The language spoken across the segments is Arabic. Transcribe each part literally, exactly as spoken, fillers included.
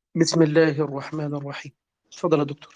بسم الله الرحمن الرحيم. تفضل يا دكتور.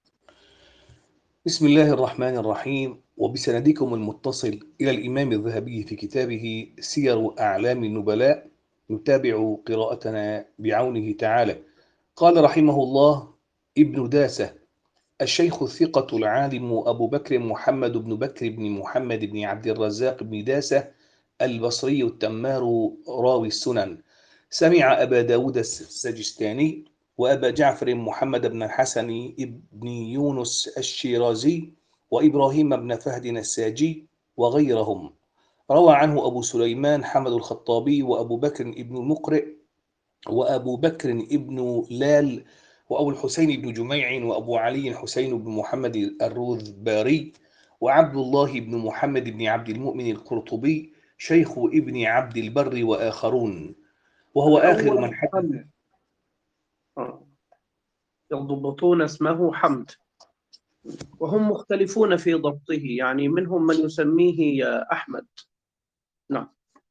بسم الله الرحمن الرحيم، وبسندكم المتصل إلى الإمام الذهبي في كتابه سير أعلام النبلاء نتابع قراءتنا بعونه تعالى. قال رحمه الله: ابن داسة الشيخ الثقة العالم أبو بكر محمد بن بكر بن محمد بن عبد الرزاق بن داسة البصري التمار راوي السنن، سمع أبا داود السجستاني وأبا جعفر محمد بن الحسن بن يونس الشيرازي وإبراهيم بن فهد الساجي وغيرهم. روى عنه أبو سليمان حمد الخطابي وأبو بكر بن المقرئ وأبو بكر بن لال وأبو الحسين بن جميع وأبو علي حسين بن محمد الروذباري وعبد الله بن محمد بن عبد المؤمن القرطبي شيخ ابن عبد البر وآخرون، وهو آخر الأول من حدث. حمد. آه. يضبطون اسمه حمد، وهم مختلفون في ضبطه، يعني منهم من يسميه يا أحمد. نعم.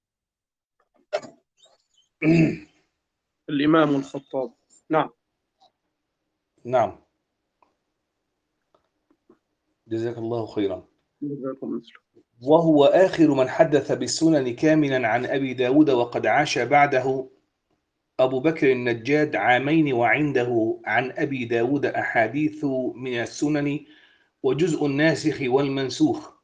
الإمام الخطاب. نعم. نعم، جزاك الله خيرا. جزاكم مثله. وهو آخر من حدث بالسنن كاملا عن أبي داود، وقد عاش بعده أبو بكر النجاد عامين، وعنده عن أبي داود أحاديث من السنن وجزء الناسخ والمنسوخ.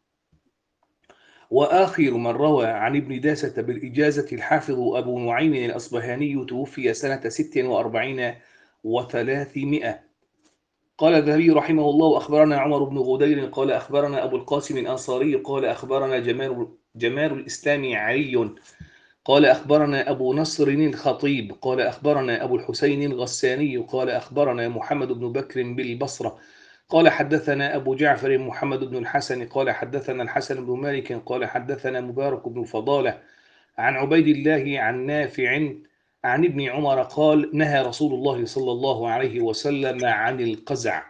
وآخر من روى عن ابن داسة بالإجازة الحافظ أبو نعيم الأصبهاني، توفي سنة ست وأربعين وثلاثمائة. قال الذهبي رحمه الله: أخبرنا عمر بن غدير قال أخبرنا أبو القاسم الأنصاري قال أخبرنا جمال, جمال الإسلام علي قال أخبرنا أبو نصر الخطيب قال أخبرنا أبو الحسين الغساني قال أخبرنا محمد بن بكر بالبصرة قال حدثنا أبو جعفر محمد بن الحسن قال حدثنا الحسن بن مالك قال حدثنا مبارك بن فضالة عن عبيد الله عن نافع عن ابن عمر قال: نهى رسول الله صلى الله عليه وسلم عن القزع.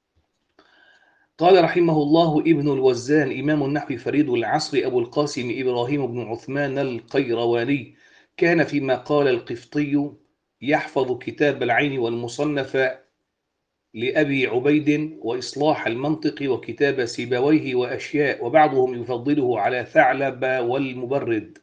قال رحمه الله: ابن الوزان إمام النحو فريد العصر أبو القاسم إبراهيم بن عثمان القيرواني، كان فيما قال القفطي يحفظ كتاب العين والمصنف لأبي عبيد وإصلاح المنطق وكتاب سيبويه وأشياء، وبعضهم يفضله على ثعلب والمبرد.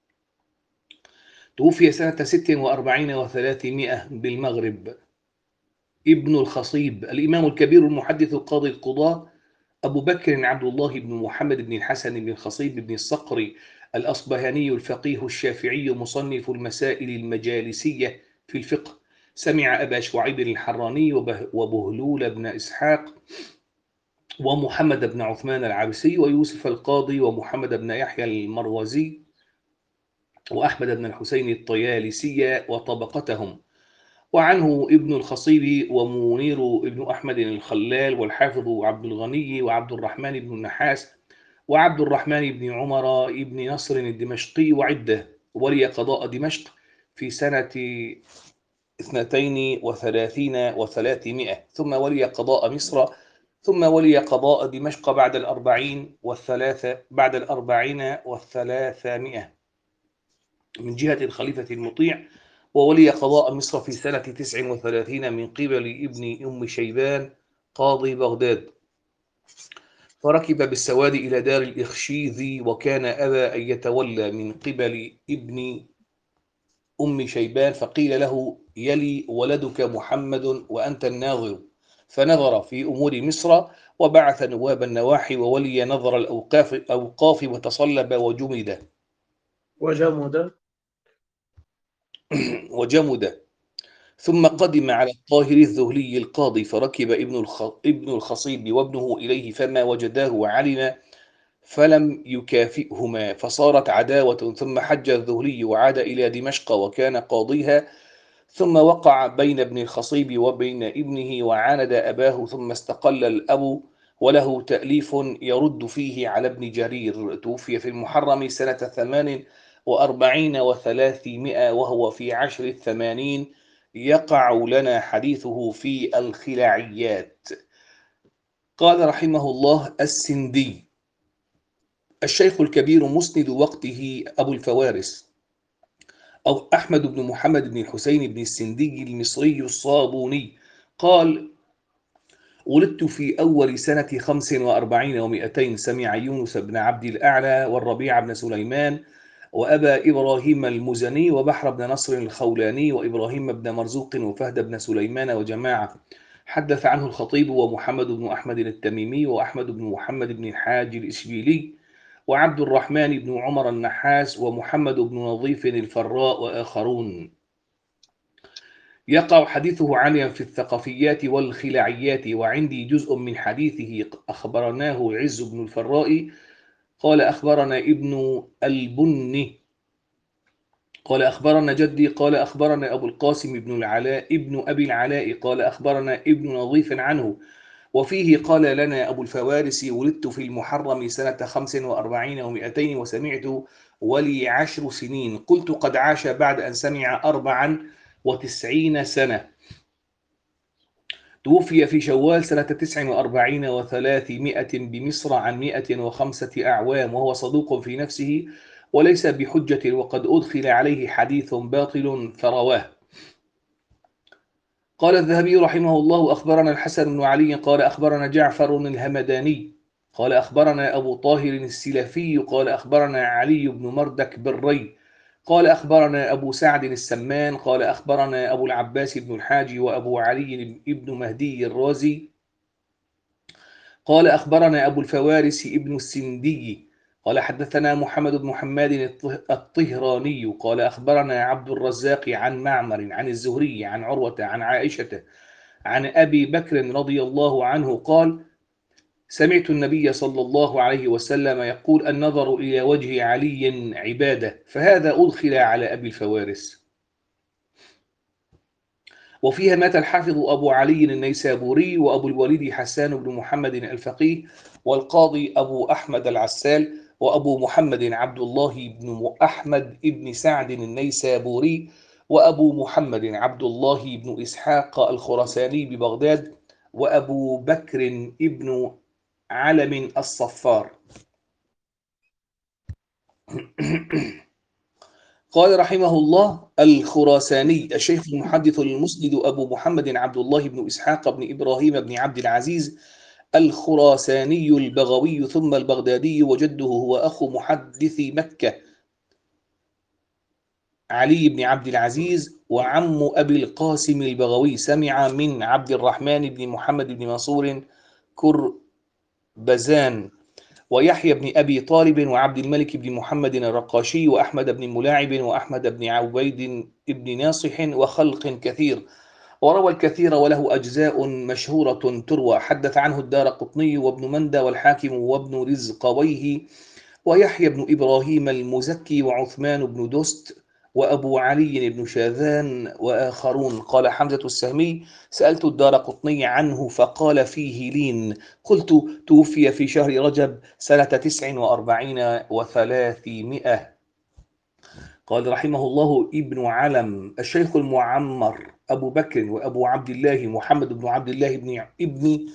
توفي سنة ست وأربعين وثلاثمائة بالمغرب. ابن الخصيب الإمام الكبير المحدث القاضي القضاة أبو بكر عبد الله بن محمد بن الحسن بن الخصيب بن الصقر الأصبهاني الفقيه الشافعي مصنف المسائل المجالسية في الفقه، سمع أبا شعيب الحراني وبهلول بن إسحاق ومحمد بن عثمان العبسي ويوسف القاضي ومحمد بن يحيى المروزي وأحمد بن الحسين الطيالسي وطبقتهم. وعنه ابن الخصيب ومنير ابن أحمد الخلال والحافظ عبد الغني وعبد الرحمن بن النحاس وعبد الرحمن بن عمر بن نصر الدمشقي وعدة. ولي قضاء دمشق في سنة اثنتين وثلاثين وثلاثمائة، ثم ولي قضاء مصر، ثم ولي قضاء دمشق بعد الأربعين والثلاثة بعد الأربعين والثلاثمائة من جهة الخليفة المطيع، وولي قضاء مصر في سنة تسع وثلاثين من قبل ابن أم شيبان قاضي بغداد، فركب بالسواد إلى دار الإخشيذي، وكان أبى أن يتولى من قبل ابن أم شيبان، فقيل له: يلي ولدك محمد وأنت الناظر، فنظر في أمور مصر وبعث نواب النواحي وولي نظر الأوقاف أوقاف وتصلب وجمد وجمد. وجمد ثم قدم على الطاهر الذهلي القاضي، فركب ابن الخ... ابن الخصيب وابنه إليه فما وجداه وعلم، فلم يكافئهما، فصارت عداوة. ثم حج الذهلي وعاد إلى دمشق وكان قاضيها، ثم وقع بين ابن الخصيب وبين ابنه وعاند أباه، ثم استقل الأب وله تأليف يرد فيه على ابن جرير. توفي في المحرم سنة ثمان وأربعين وثلاثمائة وهو في عشر الثمانين. يقع لنا حديثه في الخلاعيات. قال رحمه الله: السندي الشيخ الكبير مسند وقته أبو الفوارس أو أحمد بن محمد بن الحسين بن السندي المصري الصابوني قال: ولدت في أول سنة خمس وأربعين ومئتين. سمع يونس بن عبد الأعلى والربيع بن سليمان وأبا إبراهيم المزني وبحر بن نصر الخولاني وإبراهيم بن مرزوق وفهد بن سليمان وجماعة. حدث عنه الخطيب ومحمد بن أحمد التميمي وأحمد بن محمد بن الحاج الإشبيلي وعبد الرحمن بن عمر النحاس ومحمد بن نظيف الفراء وآخرون. يقع حديثه عاليا في الثقفيات والخلاعيات، وعندي جزء من حديثه أخبرناه عز بن الفراء قال أخبرنا ابن البني قال أخبرنا جدي قال أخبرنا أبو القاسم ابن العلاء ابن أبي العلاء قال أخبرنا ابن نظيف عنه، وفيه قال لنا أبو الفوارس: ولدت في المحرم سنة خمس وأربعين ومئتين وسمعت ولي عشر سنين. قلت: قد عاش بعد أن سمع أربعا وتسعين سنة. توفي في شوال سنة تسع وأربعين وثلاثمائة بمصر عن مائة وخمسة أعوام، وهو صدوق في نفسه وليس بحجة، وقد أدخل عليه حديث باطل فرواه. قال الذهبي رحمه الله: أخبرنا الحسن بن علي قال أخبرنا جعفر الهمداني قال أخبرنا أبو طاهر السلفي قال أخبرنا علي بن مردك بالري قال أخبرنا أبو سعد السمان قال أخبرنا أبو العباس بن الحاج وأبو علي بن مهدي الرازي قال أخبرنا أبو الفوارس ابن السندي قال حدثنا محمد بن حماد الطهراني قال أخبرنا عبد الرزاق عن معمر عن الزهري عن عروة عن عائشة عن أبي بكر رضي الله عنه قال: سمعت النبي صلى الله عليه وسلم يقول: النظر إلى وجه علي عبادة، فهذا أدخل على أبي الفوارس. وفيها مات الحافظ أبو علي النيسابوري وأبو الوليد حسان بن محمد الفقيه والقاضي أبو أحمد العسال وأبو محمد عبد الله بن أحمد بن سعد النيسابوري وأبو محمد عبد الله بن إسحاق الخراساني ببغداد وأبو بكر ابن علم الصفار. قال رحمه الله: الخراساني الشيخ المحدث المسند أبو محمد عبد الله بن إسحاق بن إبراهيم بن عبد العزيز الخراساني البغوي ثم البغدادي، وجده هو أخو محدث مكة علي بن عبد العزيز وعم أبي القاسم البغوي. سمع من عبد الرحمن بن محمد بن منصور كربزان ويحيى بن أبي طالب وعبد الملك بن محمد الرقاشي وأحمد بن ملاعب وأحمد بن عبيد بن ناصح وخلق كثير، وروى الكثير وله أجزاء مشهورة تروى. حدث عنه الدارقطني وابن مندى والحاكم وابن رزقويه ويحيى بن إبراهيم المزكي وعثمان بن دست وأبو علي بن شاذان وآخرون. قال حمزة السهمي: سألت الدارقطني عنه فقال فيه لين. قلت: توفي في شهر رجب سنة تسع وأربعين وثلاثمائة. قال رحمه الله: ابن علم الشيخ المعمر أبو بكر وأبو عبد الله محمد بن عبد الله بن ابن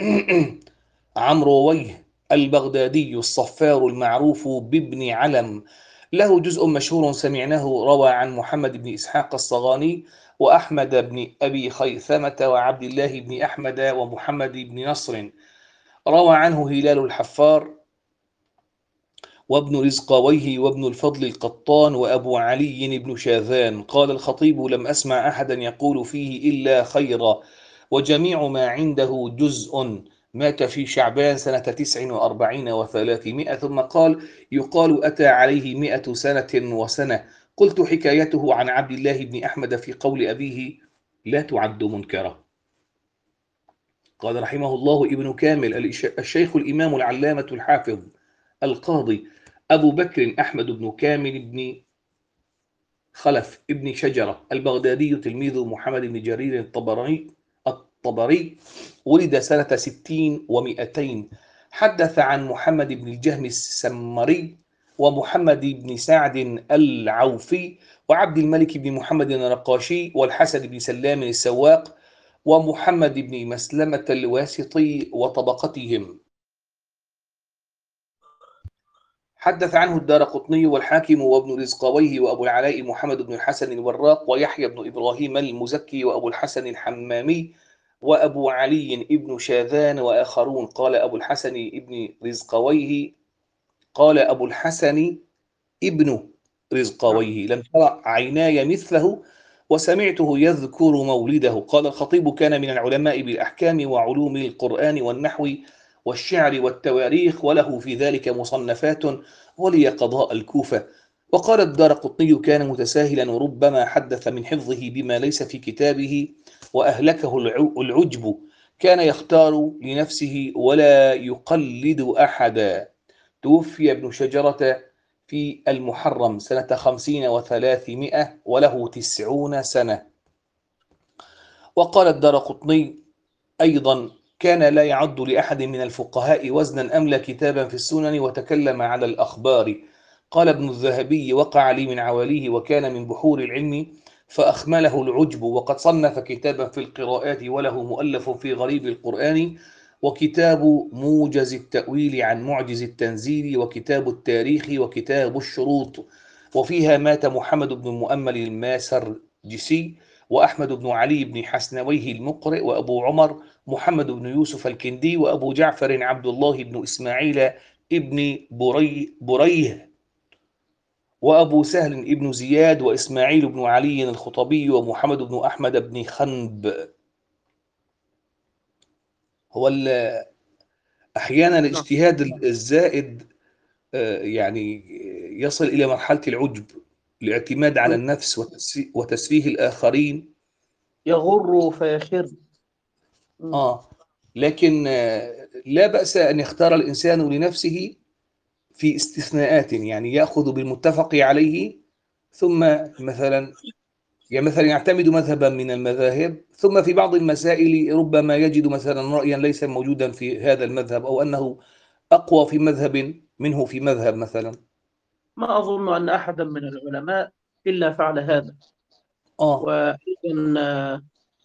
عمرويه البغدادي الصفار المعروف بابن علم، له جزء مشهور سمعناه روى عن محمد بن إسحاق الصغاني وأحمد بن أبي خيثمة وعبد الله بن أحمد ومحمد بن نصر. روى عنه هلال الحفار وابن رزقويه وابن الفضل القطان وأبو علي بن شاذان. قال الخطيب: لم أسمع أحدا يقول فيه إلا خيرا، وجميع ما عنده جزء. مات في شعبان سنة تسع وأربعين وثلاثمائة. ثم قال: يقال أتى عليه مئة سنة وسنة. قلت: حكايته عن عبد الله بن أحمد في قول أبيه لا تعد منكرة. قال رحمه الله: ابن كامل الشيخ الإمام العلامة الحافظ القاضي أبو بكر أحمد بن كامل بن خلف ابن شجرة البغدادي تلميذ محمد بن جرير الطبري الطبري ولد سنة ستين ومئتين. حدث عن محمد بن الجهم السمري ومحمد بن سعد العوفي وعبد الملك بن محمد الرقاشي والحسن بن سلام السواق ومحمد بن مسلمة الواسطي وطبقتهم. حدث عنه الدارقطني والحاكم وابن رزقويه وأبو العلاء محمد بن الحسن الوراق ويحيى بن إبراهيم المزكي وأبو الحسن الحمامي وأبو علي ابن شاذان وآخرون. قال أبو الحسن ابن رزقويه قال أبو الحسن ابن نعم. رزقويه لم ترى عيناي مثله وسمعته يذكر مولده. قال الخطيب كان من العلماء بالأحكام وعلوم القرآن والنحو والشعر والتواريخ وله في ذلك مصنفات ولي قضاء الكوفة. وقال الدارقطني كان متساهلا وربما حدث من حفظه بما ليس في كتابه وأهلكه العجب، كان يختار لنفسه ولا يقلد أحدا. توفي ابن شجرة في المحرم سنة خمسين وثلاثمائة وله تسعون سنة. وقال الدارقطني أيضا كان لا يعد لأحد من الفقهاء وزنا أملى كتابا في السنن وتكلم على الأخبار. قال ابن الذهبي وقع لي من عواليه وكان من بحور العلم فأخمله العجب، وقد صنف كتابا في القراءات وله مؤلف في غريب القرآن وكتاب موجز التأويل عن معجز التنزيل وكتاب التاريخ وكتاب الشروط. وفيها مات محمد بن المؤمل الماسرجسي وأحمد بن علي بن حسنويه المقرئ وأبو عمر محمد بن يوسف الكندي وأبو جعفر عبد الله بن إسماعيل ابن بري بريه وأبو سهل ابن زياد وإسماعيل بن علي الخطبي ومحمد بن أحمد بن خنب. هو أحيانا نعم. الاجتهاد الزائد يعني يصل إلى مرحلة العجب، الاعتماد على النفس وتسفيه الآخرين. يغر فيخر. آه لكن لا بأس أن يختار الإنسان لنفسه في استثناءات، يعني يأخذ بالمتفق عليه ثم مثلا يعني مثلا يعتمد مذهبا من المذاهب ثم في بعض المسائل ربما يجد مثلا رأيا ليس موجودا في هذا المذهب أو أنه أقوى في مذهب منه في مذهب مثلا. ما أظن أن أحدا من العلماء إلا فعل هذا. آه وأيضا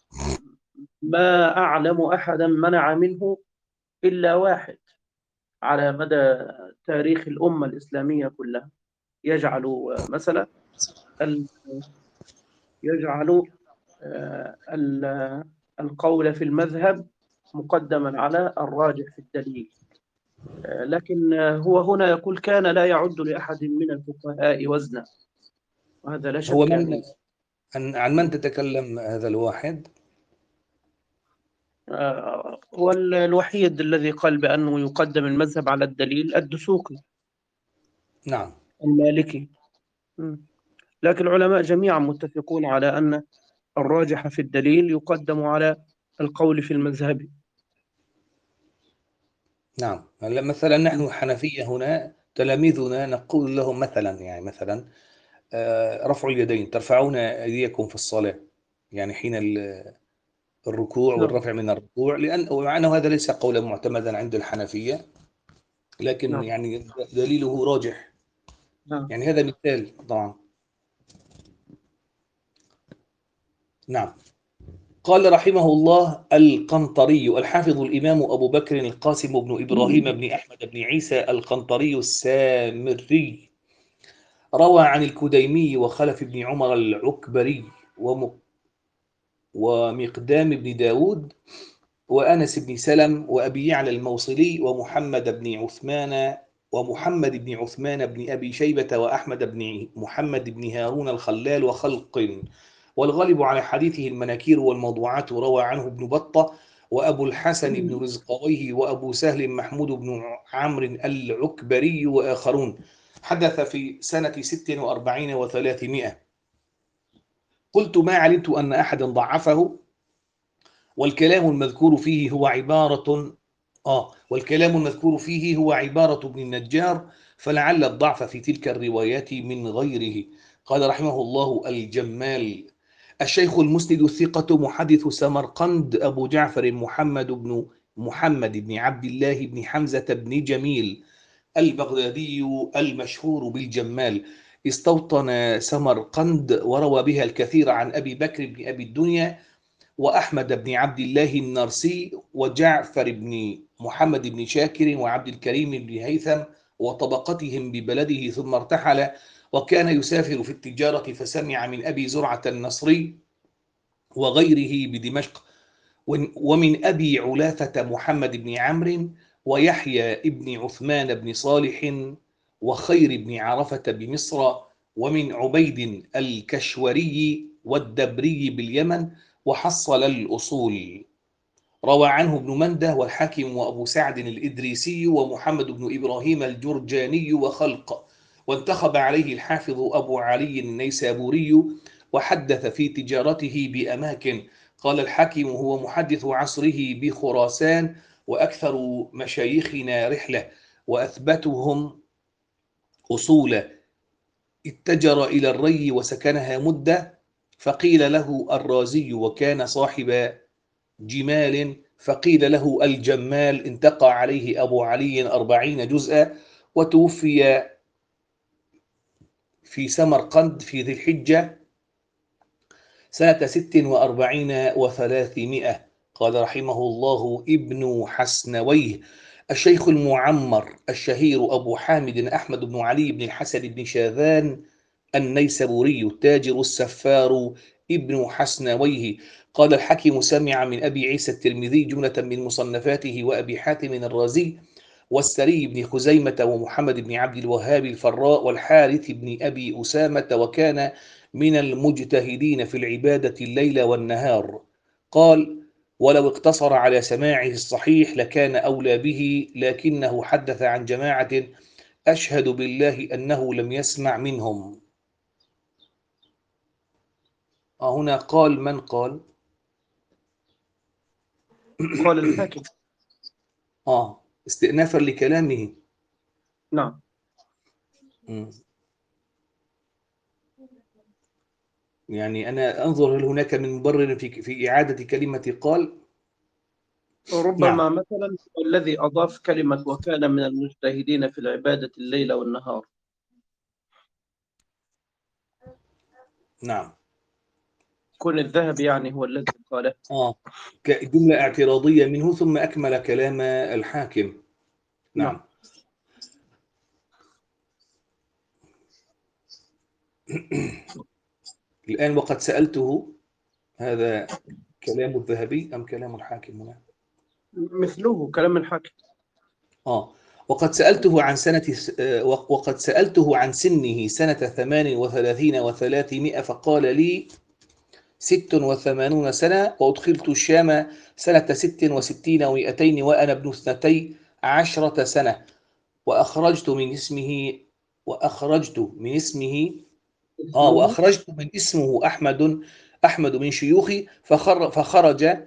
ما أعلم أحدا منع منه إلا واحد على مدى تاريخ الأمة الإسلامية كلها. يجعل مثلا ال- يجعل آه، ال- القول في المذهب مقدما على الراجح في الدليل. آه، لكن آه، هو هنا يقول كان لا يعد لأحد من الفقهاء وزنا، وهذا لا هو شك من يعني. عن عن من تتكلم هذا الواحد؟ آه، هو ال- الوحيد الذي قال بأنه يقدم المذهب على الدليل الدسوقي نعم. المالكي. م. لكن العلماء جميعا متفقون على أن الراجح في الدليل يقدم على القول في المذهب. نعم هلا مثلا نحن حنفية هنا تلاميذنا نقول لهم مثلا يعني مثلا آه، رفع اليدين، ترفعون أيديكم في الصلاة يعني حين ال- الركوع نعم. والرفع من الركوع، لأن ومع أنه هذا ليس قولا معتمدا عند الحنفية لكن نعم. يعني دليله راجح. نعم. يعني هذا مثال طبعا. نعم. قال رحمه الله القنطري الحافظ الإمام أبو بكر القاسم بن إبراهيم بن أحمد بن عيسى القنطري السامري روى عن الكديمي وخلف بن عمر العكبري وم- ومقدام بن داود وأنس بن سلم وأبي يعلى الموصلي ومحمد بن عثمان ومحمد بن عثمان بن أبي شيبة وأحمد بن محمد بن هارون الخلال وخلق، والغالب على حديثه المناكير والموضوعات. روى عنه ابن بطة وأبو الحسن بن رزقويه وأبو سهل محمود بن عمرو العكبري وآخرون. حدث في سنة ست وأربعين وثلاثمائة. قلت ما علمت أن أحدا ضعفه، والكلام المذكور فيه هو عبارة آه والكلام المذكور فيه هو عبارة ابن النجار، فلعل الضعف في تلك الروايات من غيره. قال رحمه الله الجمال الشيخ المسند الثقة محدث سمرقند أبو جعفر محمد بن محمد بن عبد الله بن حمزة بن جميل البغدادي المشهور بالجمال، استوطن سمرقند وروى بها الكثير عن أبي بكر بن أبي الدنيا وأحمد بن عبد الله النرسي وجعفر بن محمد بن شاكر وعبد الكريم بن هيثم وطبقتهم ببلده، ثم ارتحل وكان يسافر في التجارة، فسمع من أبي زرعة النصري وغيره بدمشق، ومن أبي علاثة محمد بن عمرو ويحيى بن عثمان بن صالح وخير بن عرفة بمصر، ومن عبيد الكشوري والدبري باليمن، وحصل الأصول. روى عنه ابن منده والحاكم وأبو سعد الإدريسي ومحمد بن إبراهيم الجرجاني وخلق، وانتخب عليه الحافظ أبو علي النيسابوري، وحدث في تجارته بأماكن. قال الحاكم: هو محدث عصره بخراسان، وأكثر مشايخنا رحلة، وأثبتهم أصولا. اتجر إلى الري وسكنها مدة، فقيل له الرازي، وكان صاحب جمال، فقيل له الجمال. انتقى عليه أبو علي أربعين جزءا، وتوفي في سمرقند في ذي الحجة سنة ست وأربعين وثلاثمائة. قال رحمه الله ابن حسنويه: الشيخ المعمر الشهير أبو حامد أحمد بن علي بن الحسن بن شاذان النيسابوري، التاجر السفار ابن حسنويه. قال الحكيم: سمع من أبي عيسى الترمذي جملة من مصنفاته، وأبي حاتم الرازي، والسري بن خزيمة، ومحمد بن عبد الوهاب الفراء، والحارث بن أبي أسامة، وكان من المجتهدين في العبادة الليل والنهار. قال: ولو اقتصر على سماعه الصحيح لكان أولى به، لكنه حدث عن جماعة أشهد بالله أنه لم يسمع منهم. آه هنا قال من قال؟ قال الحاكم. آه استئنافا لكلامه. نعم. م. يعني أنا أنظر هل هناك من مبرر في في إعادة كلمة قال؟ نعم. ربما مثلا الذي أضاف كلمة وكان من المجتهدين في العبادة الليل والنهار. نعم. كون الذهب يعني هو الذي قاله. آه جملة اعتراضية منه، ثم أكمل كلام الحاكم. نعم. نعم. الآن وقد سألته، هذا كلام الذهبي أم كلام الحاكم هنا؟ مثله كلام الحاكم. آه وقد سألته عن سنة وقد سألته عن سنه سنة ثمان وثلاثين وثلاثمائة، فقال لي: ست وثمانون سنة، وأدخلت الشام سنة ست وستين ومائتين وأنا ابن اثنتي عشرة سنة، وأخرجت من اسمه وأخرجت من اسمه آه اسمه. وأخرجت من اسمه أحمد أحمد من شيوخي، فخر فخرج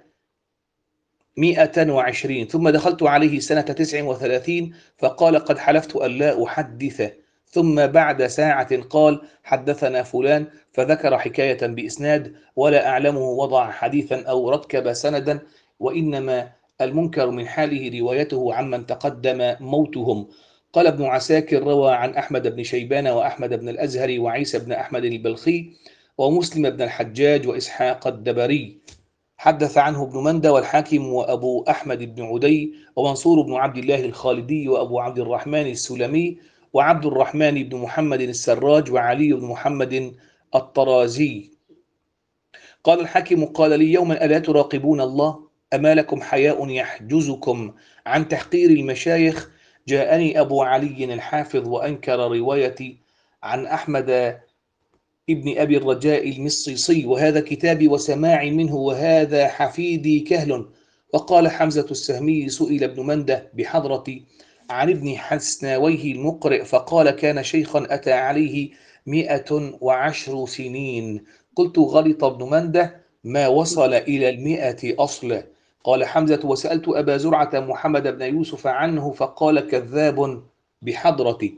مئة وعشرين. ثم دخلت عليه سنة تسع وثلاثين، فقال: قد حلفت أن لا أحدث. ثم بعد ساعة قال: حدثنا فلان، فذكر حكاية بإسناد، ولا أعلمه وضع حديثا أو ركب سندا، وإنما المنكر من حاله روايته عمن تقدم موتهم. قال ابن عساكر: روى عن أحمد بن شيبان وأحمد بن الأزهري وعيسى بن أحمد البلخي ومسلم بن الحجاج وإسحاق الدبري. حدث عنه ابن مندى والحاكم وأبو أحمد بن عدي ومنصور بن عبد الله الخالدي وأبو عبد الرحمن السلمي وعبد الرحمن بن محمد السراج وعلي بن محمد الطرازي. قال الحاكم: قال لي يوما: ألا تراقبون الله؟ أما لكم حياء يحجزكم عن تحقير المشايخ؟ جاءني أبو علي الحافظ وأنكر روايتي عن أحمد ابن أبي الرجاء المصيصي، وهذا كتابي وسماعي منه، وهذا حفيدي كهل. وقال حمزة السهمي: سئل ابن منده بحضرتي عن ابن حسناويه المقرئ، فقال: كان شيخا أتى عليه مئة وعشر سنين. قلت: غلط ابن منده، ما وصل إلى المئة أصلا. قال حمزة: وسألت أبا زرعة محمد بن يوسف عنه، فقال: كذاب بحضرتي.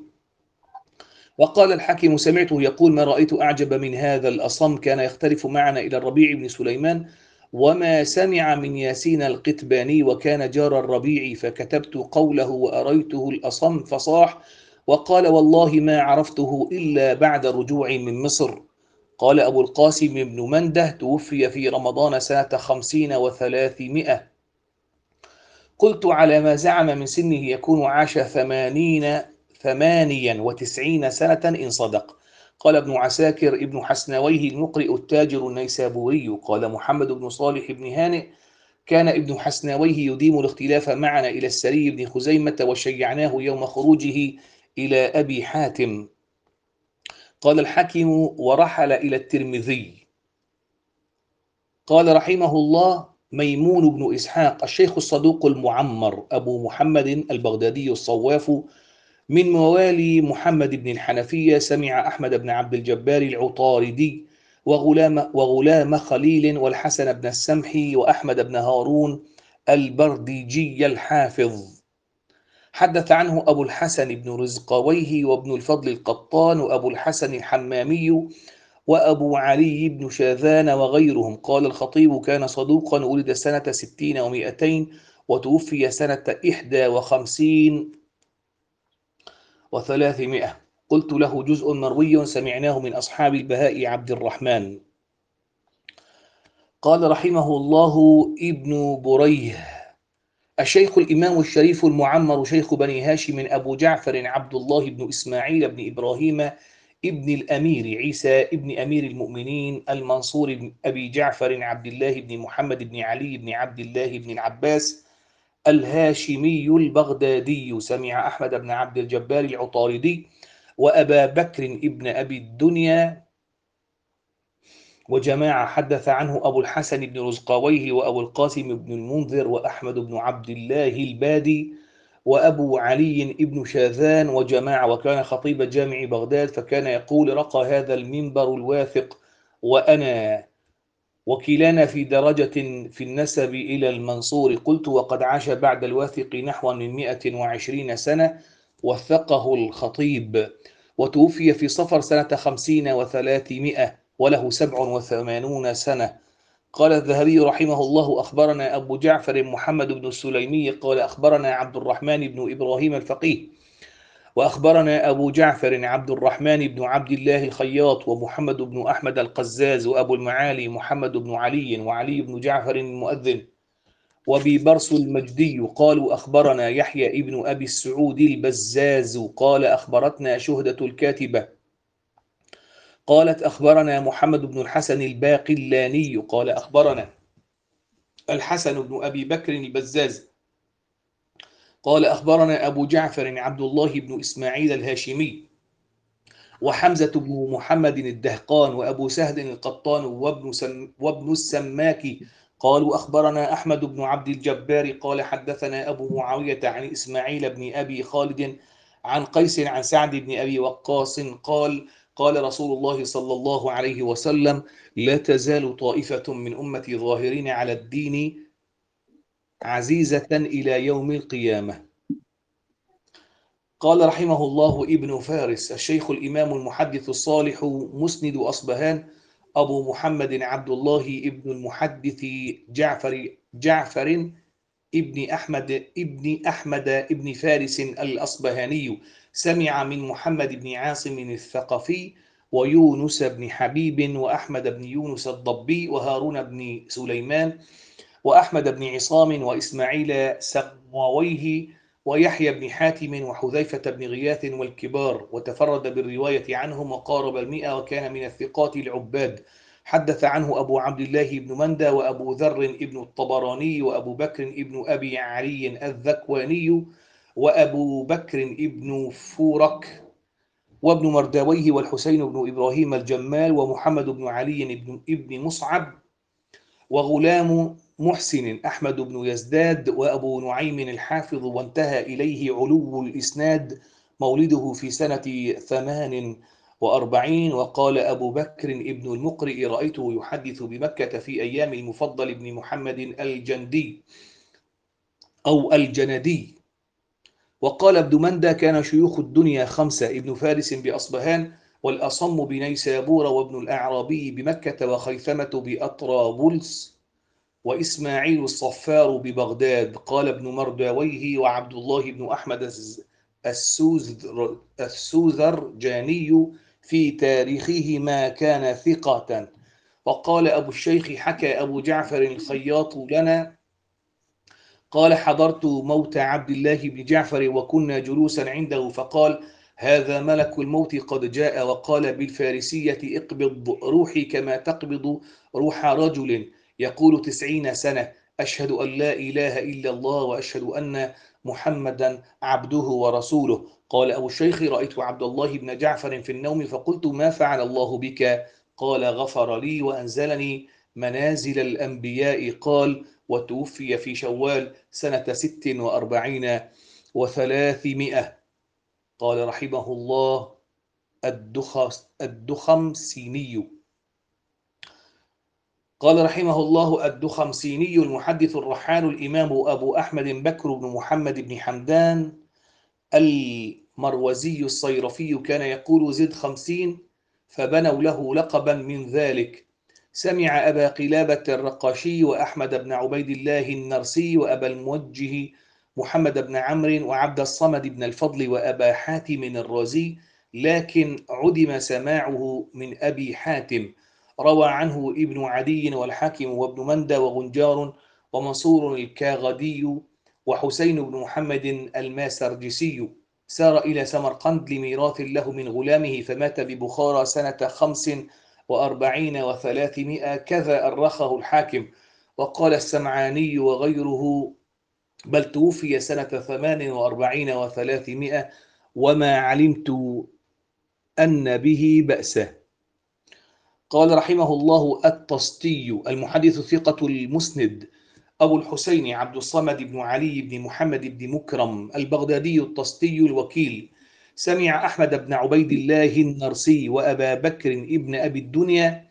وقال الحاكم: سمعته يقول: ما رأيت أعجب من هذا الأصم، كان يختلف معنا إلى الربيع بن سليمان، وما سمع من ياسين القتباني، وكان جار الربيع، فكتبت قوله وأريته الأصم فصاح، وقال: والله ما عرفته إلا بعد رجوعي من مصر. قال أبو القاسم بن منده: توفي في رمضان سنة خمسين وثلاثمائة. قلت: على ما زعم من سنه يكون عاش ثمانين ثمانيا وتسعين سنة إن صدق. قال ابن عساكر ابن حسنويه المقرئ التاجر النيسابوري قال محمد بن صالح بن هانئ كان ابن حسنويه يديم الاختلاف معنا إلى السري بن خزيمة وشيعناه يوم خروجه إلى أبي حاتم. قال الحاكم ورحل إلى الترمذي. قال رحمه الله ميمون بن إسحاق الشيخ الصدوق المعمر أبو محمد البغدادي الصواف من موالي محمد بن الحنفية سمع أحمد بن عبد الجبار العطاردي وغلام, وغلام خليل والحسن بن السمحي وأحمد بن هارون البرديجي الحافظ. حدث عنه أبو الحسن بن رزقويه وابن الفضل القطان وأبو الحسن الحمامي وأبو علي بن شاذان وغيرهم. قال الخطيب كان صدوقا ولد سنة ستين ومائتين وتوفي سنة إحدى وخمسين وثلاثمائة. قلت له جزء مروي سمعناه من أصحاب البهاء عبد الرحمن. قال رحمه الله ابن بريه الشيخ الإمام الشريف المعمر شيخ بني هاشم أبو جعفر عبد الله بن إسماعيل بن إبراهيم ابن الأمير عيسى ابن أمير المؤمنين المنصور بن أبي جعفر عبد الله بن محمد بن علي بن عبد الله بن العباس الهاشمي البغدادي سمع أحمد بن عبد الجبار العطاردي وأبا بكر ابن أبي الدنيا وجماعة. حدث عنه أبو الحسن بن رزقاويه وأبو القاسم بن المنذر وأحمد بن عبد الله البادي وأبو علي بن شاذان وجماعة. وكان خطيب جامع بغداد فكان يقول رقى هذا المنبر الواثق وأنا وكلانا في درجة في النسب إلى المنصور. قلت وقد عاش بعد الواثق نحو من مئة وعشرين سنة وثقه الخطيب وتوفي في صفر سنة خمسين وثلاثمائة وله سبع وثمانون سنة. قال الذهبي رحمه الله أخبرنا أبو جعفر محمد بن السليمي قال أخبرنا عبد الرحمن بن إبراهيم الفقيه وأخبرنا أبو جعفر عبد الرحمن بن عبد الله الخياط ومحمد بن أحمد القزاز وأبو المعالي محمد بن علي وعلي بن جعفر المؤذن وبيبرس المجدي قالوا أخبرنا يحيى ابن أبي السعود البزاز قال أخبرتنا شهدة الكاتبة قالت أخبرنا محمد بن الحسن الباقلاني قال أخبرنا الحسن بن أبي بكر البزاز قال أخبرنا أبو جعفر عبد الله بن إسماعيل الهاشمي وحمزة بن محمد الدهقان وأبو سهل القطان وابن, سم وابن السماكي قالوا أخبرنا أحمد بن عبد الجبار قال حدثنا أبو معاوية عن إسماعيل بن أبي خالد عن قيس عن سعد بن أبي وقاص قال قال رسول الله صلى الله عليه وسلم لا تزال طائفة من أمتي ظاهرين على الدين عزيزة إلى يوم القيامة. قال رحمه الله ابن فارس الشيخ الإمام المحدث الصالح مسند أصبهان أبو محمد عبد الله ابن المحدث جعفر جعفر ابن أحمد ابن أحمد ابن فارس الأصبهاني سمع من محمد بن عاصم الثقفي ويونس بن حبيب وأحمد بن يونس الضبي وهارون بن سليمان وأحمد بن عصام وإسماعيل سمويه ويحيى بن حاتم وحذيفة بن غياث والكبار وتفرد بالرواية عنهم وقارب المئة وكان من الثقات العباد. حدث عنه أبو عبد الله بن مندى وأبو ذر ابن الطبراني وأبو بكر ابن أبي علي الذكواني وأبو بكر ابن فورك وابن مرداويه والحسين بن إبراهيم الجمال ومحمد بن علي ابن, ابن مصعب وغلام محسن أحمد بن يزداد وأبو نعيم الحافظ وانتهى إليه علو الإسناد مولده في سنة ثمان وأربعين. وقال أبو بكر ابن المقرئ رأيته يحدث بمكة في أيام المفضل بن محمد الجندي أو الجندي. وقال ابن مندى كان شيوخ الدنيا خمسة ابن فارس بأصبهان والأصم بنيسابور وابن الأعرابي بمكة وخيثمة بأطرابلس وإسماعيل الصفار ببغداد. قال ابن مرداويه وعبد الله بن أحمد السوذرجاني في تاريخه ما كان ثقة. وقال أبو الشيخ حكى أبو جعفر الخياط لنا قال حضرت موت عبد الله بن جعفر وكنا جلوسا عنده فقال هذا ملك الموت قد جاء وقال بالفارسية اقبض روحي كما تقبض روح رجل يقول تسعين سنة أشهد أن لا إله إلا الله وأشهد أن محمدا عبده ورسوله. قال أبو الشيخ رأيت عبد الله بن جعفر في النوم فقلت ما فعل الله بك؟ قال غفر لي وأنزلني منازل الأنبياء. قال وتوفي في شوال سنة ست وأربعين وثلاثمائة. قال رحمه الله الدخمسيني قال رحمه الله الدخمسيني المحدث الرحال الإمام أبو أحمد بكر بن محمد بن حمدان المروزي الصيرفي كان يقول زد خمسين فبنوا له لقبا من ذلك. سمع أبا قلابة الرقاشي وأحمد بن عبيد الله النرسي وأبا الموجه محمد بن عمرو وعبد الصمد بن الفضل وأبا حاتم الرازي، لكن عدم سماعه من أبي حاتم. روى عنه ابن عدي والحاكم وابن مندى وغنجار ومنصور الكاغدي وحسين بن محمد الماسرجسي. سار إلى سمرقند لميراث له من غلامه فمات ببخارى سنة خمس وأربعين وثلاثمائة كذا أرخه الحاكم. وقال السمعاني وغيره بل توفي سنة ثمان وأربعين وثلاثمائة وما علمت أن به بأسه. قال رحمه الله الطستي المحدث ثقة المسند أبو الحسين عبد الصمد بن علي بن محمد بن مكرم البغدادي الطستي الوكيل. سمع أحمد بن عبيد الله النرسي وأبا بكر ابن أبي الدنيا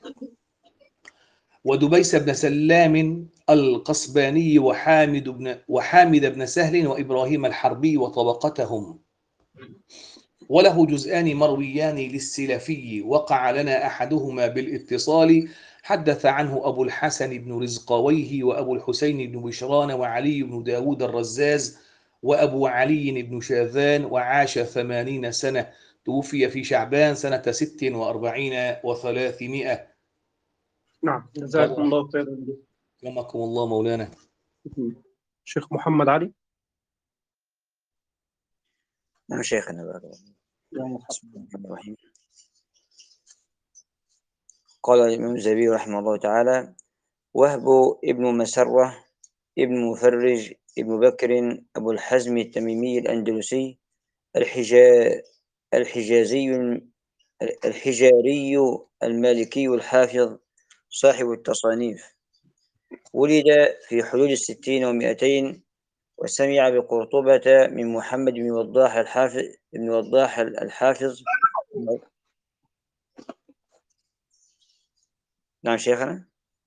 ودبيس بن سلام القصباني وحامد بن وحامد بن سهل وإبراهيم الحربي وطبقتهم. وله جزءان مرويان للسلفي وقع لنا أحدهما بالاتصال. حدث عنه أبو الحسن بن رزقويه وأبو الحسين بن بشران وعلي بن داود الرزاز وأبو علي بن شاذان وعاش ثمانين سنة. توفي في شعبان سنة ست وأربعين وثلاثمائة. نعم، جزاكم الله خيرا. كرمكم الله مولانا. شيخ محمد علي. نعم شيخنا بارك الله. يا بسم الله الرحمن الرحيم. قال الإمام الزهبي رحمه الله تعالى: وهب ابن مسرة ابن مفرج ابن بكر أبو الحزم التميمي الأندلسي الحجا الحجازي الحجاري المالكي الحافظ صاحب التصانيف، ولد في حدود الستين ومئتين، وسمع بقرطبة من محمد بن وضاح الحافظ بن وضاح الحافظ نعم شيخنا.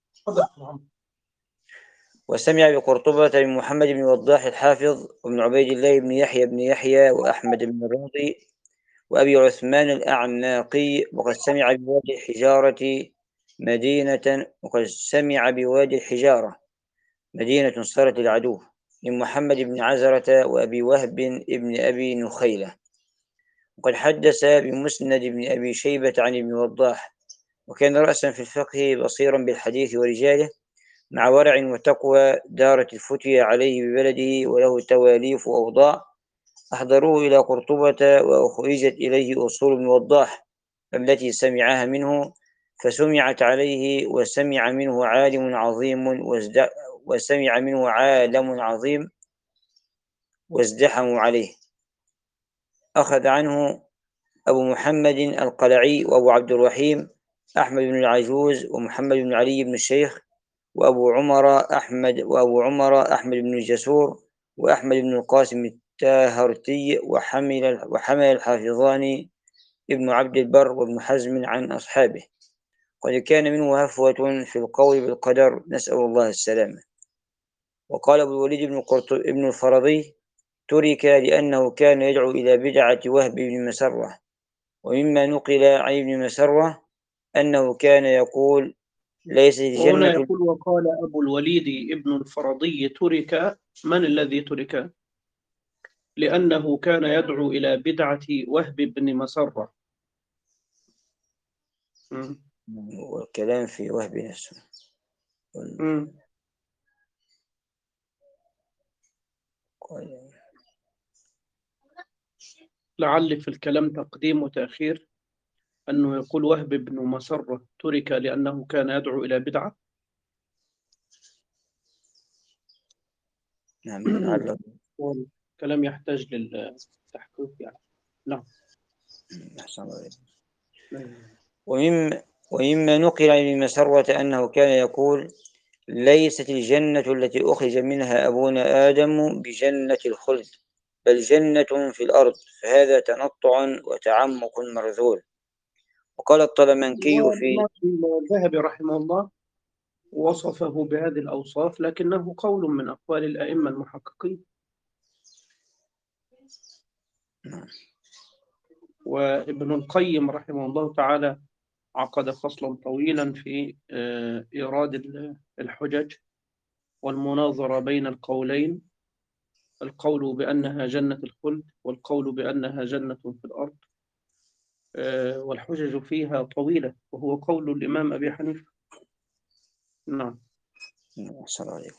وسمع بقرطبة من محمد بن وضاح الحافظ وابن عبيد الله بن يحيى بن يحيى وأحمد بن الراضي وأبي عثمان الأعناقي. وقد سمع بوادي الحجارة مدينة وقد سمع بوادي الحجارة مدينة صارت العدو من محمد بن عزرة وأبي وهب ابن أبي نخيلة. وقد حدث بمسند بن أبي شيبة عن ابن وضاح، وكان رأسا في الفقه بصيرا بالحديث ورجاله، مع ورع وتقوى دارت الفتية عليه ببلده، وله تواليف وأوضاع. أحضروه إلى قرطبة وأخرجت إليه أصول ابن وضاح التي سمعها منه، فسمعت عليه وسمع منه عالم عظيم وسمع منه عالم عظيم وازدحموا عليه. أخذ عنه أبو محمد القلعي وأبو عبد الرحيم أحمد بن العجوز ومحمد بن علي بن الشيخ وأبو عمر أحمد وأبو عمر أحمد بن الجسور وأحمد بن القاسم التاهرتي، وحمل وحمل الحافظان ابن عبد البر وابن حزم عن أصحابه. قد كان منه هفوة في القول بالقدر، نسأل الله السلامة. وقال أبو الوليد بن قرطب ابن الفرضي: ترك لأنه كان يدعو إلى بدعة وهب بن مسرة. ومما نقل عن ابن مسرة أنه كان يقول: ليس وهنا الجنة. يقول وقال أبو الوليد ابن الفرضي ترك. من الذي ترك؟ لأنه كان يدعو إلى بدعة وهب بن مسرة. م. والكلام في وهب نفسه. م. لعل في الكلام تقديم وتأخير، أنه يقول وهب بن مسرة ترك لأنه كان يدعو إلى بدعة. نعم لعله. والكلام يحتاج للتحقيق يعني. نعم. أحسن الله عليك. ومما ومما نقل عن ابن مسرة أنه كان يقول: ليست الجنة التي أخرج منها أبونا آدم بجنة الخلد، بل جنة في الأرض، فهذا تنطع وتعمق مرذول. وقال الطلمنكي في الذهبي رحمه الله وصفه بهذه الأوصاف، لكنه قول من أقوال الأئمة المحققين. وابن القيم رحمه الله تعالى عقد فصلا طويلا في إيراد الحجج والمناظرة بين القولين، القول بأنها جنة الخلد والقول بأنها جنة في الأرض، والحجج فيها طويلة، وهو قول الإمام أبي حنيفة. نعم. السلام عليكم.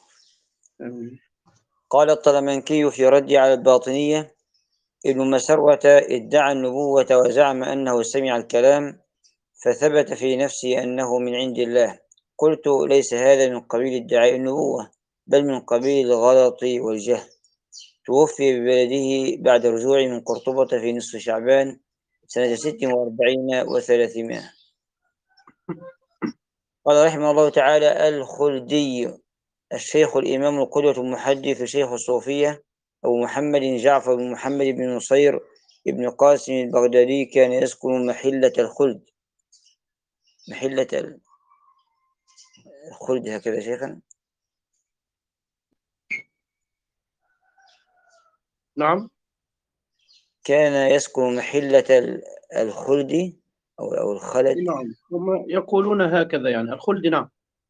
قال الطلمنكي في رد على الباطنية: ابن مسرة ادعى النبوة وزعم أنه سمع الكلام فثبت في نفسه أنه من عند الله. قلت: ليس هذا من قبيل ادعاء النبوة، بل من قبيل الغلط والجهل. توفي ببلده بعد رجوعه من قرطبة في نصف شعبان سنة ست وأربعين وثلاثمائة. قال رحمه الله تعالى: الخلدي الشيخ الإمام القدوة المحدث شيخ الصوفية أبو محمد جعفر بن محمد بن نصير ابن قاسم البغدادي، كان يسكن محلة الخلد. محلة الخلد هكذا شيخا. نعم. كان يسكن محلة الخلد أو أو الخلد. نعم، هم يقولون هكذا يعني الخلد. نعم.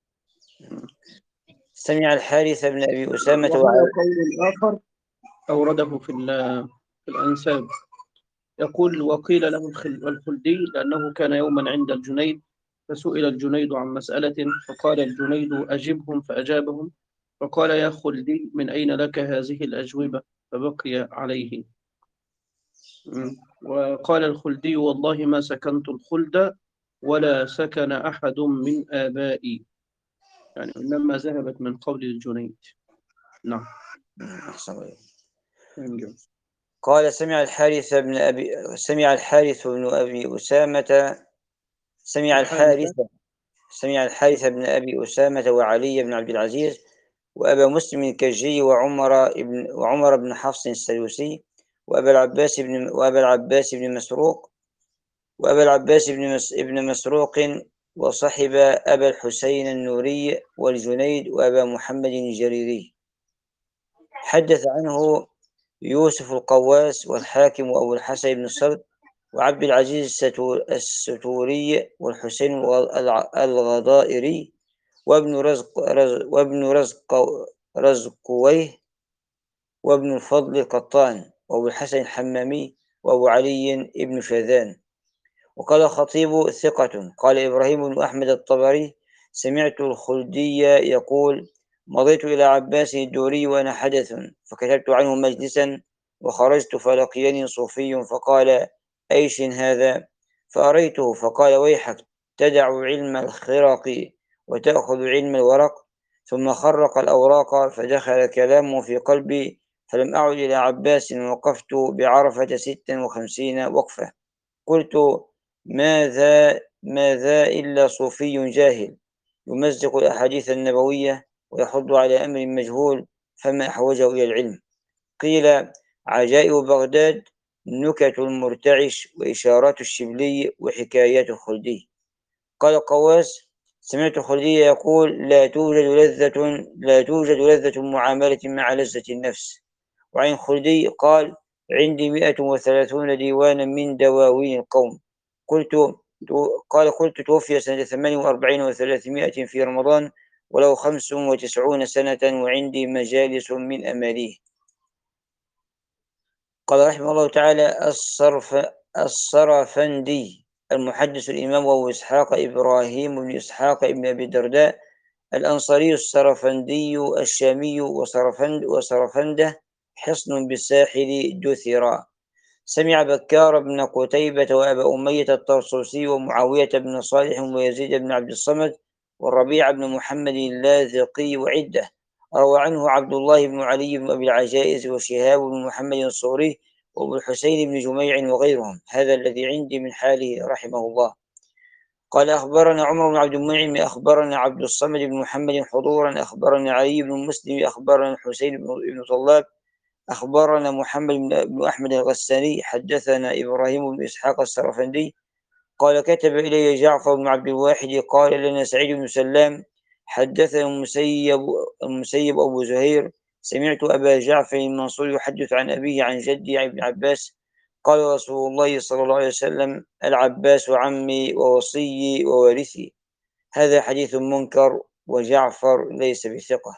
سمع الحارث بن أبي أسامة وهذا وعلي. قول آخر أورده في في الأنساب، يقول: وقيل له الخلدي لأنه كان يوما عند الجنيد، فسئل الجنيد عن مسألة، فقال الجنيد: أجبهم، فأجابهم، فقال: يا خلدي، من أين لك هذه الأجوبة؟ فبقي عليه. وقال الخلدي: والله ما سكنت الخلد ولا سكن أحد من آبائي، يعني إنما ذهبت من قول الجنيد. نعم. قال: سمع الحارث بن أبي سمع الحارث بن أبي أسامة سمع الحارث سمع الحارث بن أبي أسامة وعلي بن عبد العزيز وأبا مسلم الكجي وعمر بن وعمر بن حفص السدوسي وأبا العباس بن وأبا العباس بن مسروق وأبا العباس بن مس ابن مسروق وصحب أبا الحسين النوري والجنيد وأبا محمد الجريري. حدث عنه يوسف القواس والحاكم وأبو الحسن بن الصرد وعبد العزيز الستوري والحسين الغضائري وابن رزق وابن رزق رزقويه وابن الفضل القطان وابو الحسن الحمامي وابو علي ابن شاذان. وقال الخطيب: ثقة. قال إبراهيم بن أحمد الطبري: سمعت الخلدي يقول: مضيت إلى عباس الدوري وأنا حدث، فكتبت عنه مجلسا، وخرجت فلقيني صوفي فقال: أيش هذا؟ فأريته فقال: ويحك، تدع علم الخرق وتأخذ علم الورق. ثم خرق الأوراق فدخل كلامه في قلبي، فلم أعد إلى عباس، وقفت بعرفة ستة وخمسين وقفة. قلت: ماذا ماذا إلا صوفي جاهل يمزق الأحاديث النبوية ويحض على أمر مجهول، فما أحوجه إلى العلم؟ قيل: عجائب بغداد، نكت المرتعش، وإشارات الشبلي، وحكايات الخلدي. قال قواس: سمعت الخلدي يقول: لا توجد لذة لا توجد لذة معاملة مع لذة النفس. وعن خلدي قال: عندي مئة وثلاثون ديوانا من دواوين القوم. قلت قال قلت: توفي سنة ثمان وأربعين وثلاثمائة في رمضان، ولو خمس وتسعون سنة، وعندي مجالس من أماليه. قال رحمه الله تعالى: الصرف الصرفندي المحدث الإمام أبو إسحاق إبراهيم بن إسحاق بن أبي الدرداء الأنصاري الصرفندي الشامي وصرفند وصرفنده حصن بالساحل دثرا. سمع بكار بن قتيبة وأبا أمية الطرسوسي ومعاوية بن صالح ويزيد بن عبد الصمد والربيع بن محمد اللاذقي وعدة. روى عنه عبد الله بن علي بن أبي العجائز وشهاب بن محمد الصوري وأبو الحسين بن جميع وغيرهم. هذا الذي عندي من حاله رحمه الله. قال أخبرنا عمر بن عبد المنعم أخبرنا عبد الصمد بن محمد حضورا أخبرنا علي بن مسلم أخبرنا الحسين بن طلاب أخبرنا محمد بن أحمد الغساني حدثنا إبراهيم بن إسحاق السرفندي قال كتب إلي جعفر بن عبد الواحد قال لنا سعيد بن سلام حدثنا المسيب, المسيب أبو زهير سمعت أبا جعفر المنصور يحدث عن أبيه عن جدي عن ابن عباس قال رسول الله صلى الله عليه وسلم العباس عمي ووصيي ووارثي. هذا حديث منكر وجعفر ليس بثقة.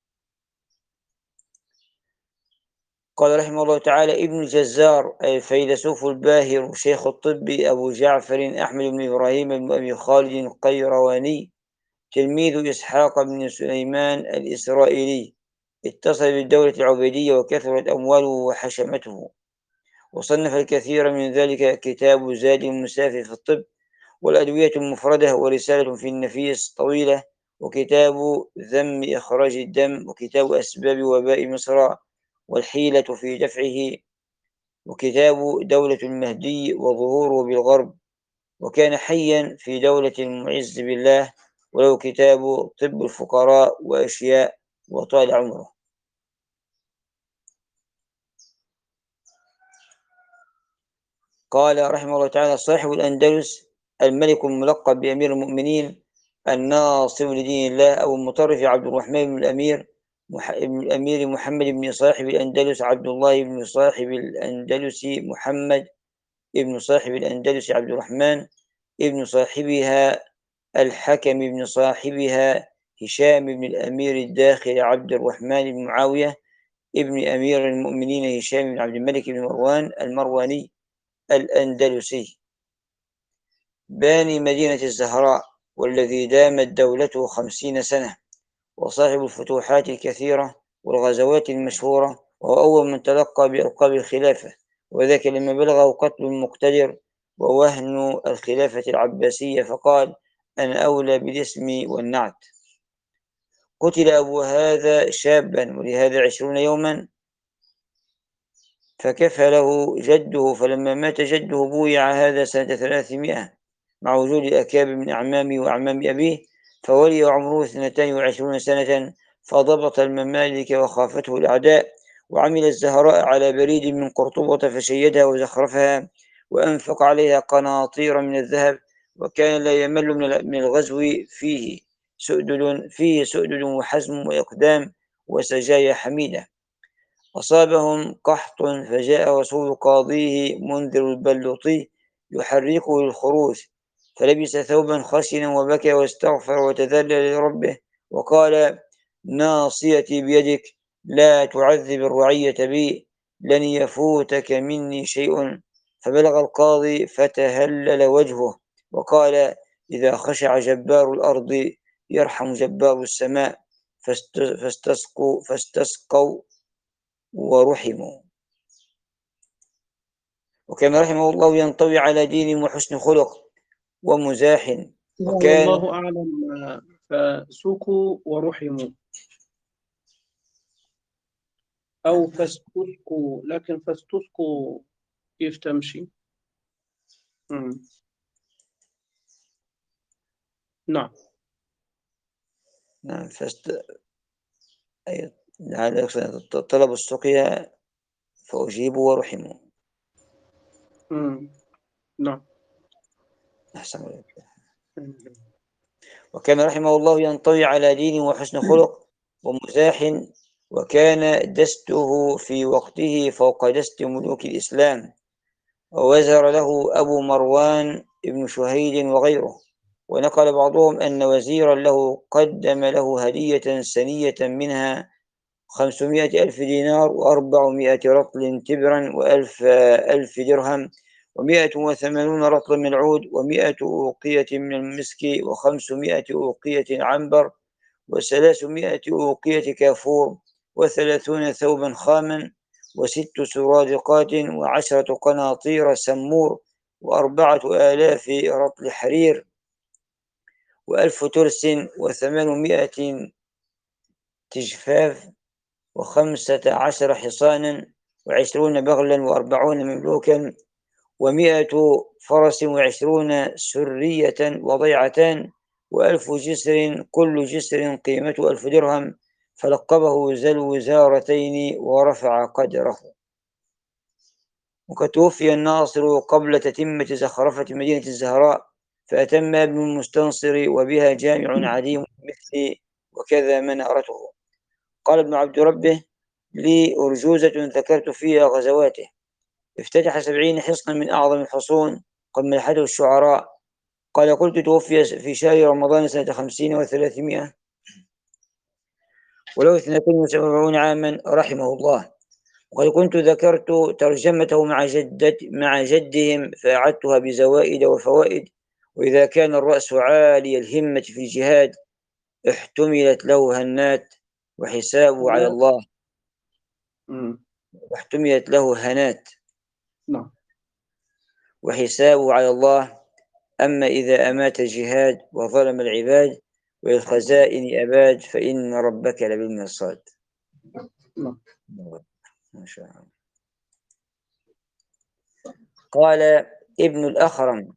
قال رحمه الله تعالى ابن الجزار الفيلسوف الباهر شيخ الطب أبو جعفر أحمد بن إبراهيم بن أبي خالد القيرواني تلميذ إسحاق بن سليمان الإسرائيلي اتصل بالدولة العبيدية وكثرت أمواله وحشمته وصنف الكثير من ذلك كتاب زاد المسافر في الطب والأدوية المفردة ورسالة في النفيس طويلة وكتاب ذم إخراج الدم وكتاب أسباب وباء مصر والحيلة في دفعه وكتاب دولة المهدي وظهوره بالغرب وكان حيا في دولة المعز بالله وله كتاب طب الفقراء وأشياء وطال عمره. قال رحمه الله تعالى صاحب الأندلس الملك الملقب بأمير المؤمنين الناصر لدين الله أبو المطرف عبد الرحمن بن الأمير ابن الأمير محمد بن صاحب الأندلس عبد الله بن صاحب الأندلس محمد ابن صاحب الأندلس عبد الرحمن ابن صاحبها الحكم بن صاحبها هشام بن الأمير الداخل عبد الرحمن بن معاوية ابن أمير المؤمنين هشام بن عبد الملك بن مروان المرواني الأندلسي باني مدينة الزهراء والذي دامت دولته خمسين سنة وصاحب الفتوحات الكثيرة والغزوات المشهورة وهو أول من تلقى بألقاب الخلافة وذاك لما بلغه قتل المقتدر ووهن الخلافة العباسية فقال أنا أولى بالاسم والنعت. قتل أبو هذا شابا ولهذا عشرون يوما فكفى له جده فلما مات جده بويع هذا سنة ثلاثمائة مع وجود الأكابر من أعمامه وأعمام أبيه فولي عمره اثنتين وعشرون سنة فضبط الممالك وخافته الأعداء وعمل الزهراء على بريد من قرطبة فشيدها وزخرفها وأنفق عليها قناطير من الذهب وكان لا يمل من الغزو فيه سؤدد فيه سؤدد وحزم وإقدام وسجايا حميدة. أصابهم قحط فجاء رسول قاضيه منذر البلوطي يحركه للخروج فلبس ثوبا خشنا وبكى واستغفر وتذلل لربه وقال ناصيتي بيدك لا تعذب الرعية بي لن يفوتك مني شيء. فبلغ القاضي فتهلل وجهه وقال إذا خشع جبار الأرض يرحم جبار السماء فاستسقوا فاستسقوا ورحموا. وكان رحمه الله ينطوي على دين وحسن خلق ومزاح وكان والله أعلم. فسكوا ورحموا أو فاستسقوا، لكن فاستسقوا كيف تمشي؟ مم. نعم نعم فاست أي هذا طلب السقيا فأجيبوا ورحموا. مم. نعم أحسن عليك. وكان رحمه الله ينطوي على دين وحسن خلق ومزاح وكان دسته في وقته فوق دست ملوك الإسلام ووزر له أبو مروان ابن شهيد وغيره. ونقل بعضهم أن وزيرا له قدم له هدية سنية منها خمسمائة ألف دينار وأربعمائة رطل تبرا وألف ألف درهم ومائة وثمانون رطلا من العود ومائة أوقية من المسك وخمسمائة أوقية عنبر وثلاثمائة أوقية كافور وثلاثون ثوبا خاما وست سرادقات وعشرة قناطير سمور وأربعة آلاف رطل حرير وألف ترس وثمانمائة تجفاف وخمسة عشر حصانا وعشرون بغلا وأربعون مملوكا ومائة فرس وعشرون سرية وضيعتان وألف جسر كل جسر قيمته ألف درهم، فلقبه ذا الوزارتين ورفع قدره. وقد توفي الناصر قبل تتمة زخرفة مدينة الزهراء، فأتم ابن المستنصر وبها جامع عديم مثلي وكذا منارته. قال ابن عبد ربه: لي أرجوزة ذكرت فيها غزواته، افتتح سبعين حصنا من أعظم الحصون قد ملحته الشعراء. قال: قلت توفي في شهر رمضان سنة خمسين وثلاثمائة ولو اثنتين وسبعون عاما رحمه الله. وقد كنت ذكرت ترجمته مع جدة مع جدهم فأعدتها بزوائد وفوائد. وإذا كان الرأس عالي الهمة في الجهاد احتملت له هنات وحسابه على الله واحتملت له هنات نعم. وحسابه على الله. أما إذا أمات الجهاد وظلم العباد وللخزائن أباد فإن ربك لبالمرصاد. نعم. ما شاء الله. قال ابن الأخرم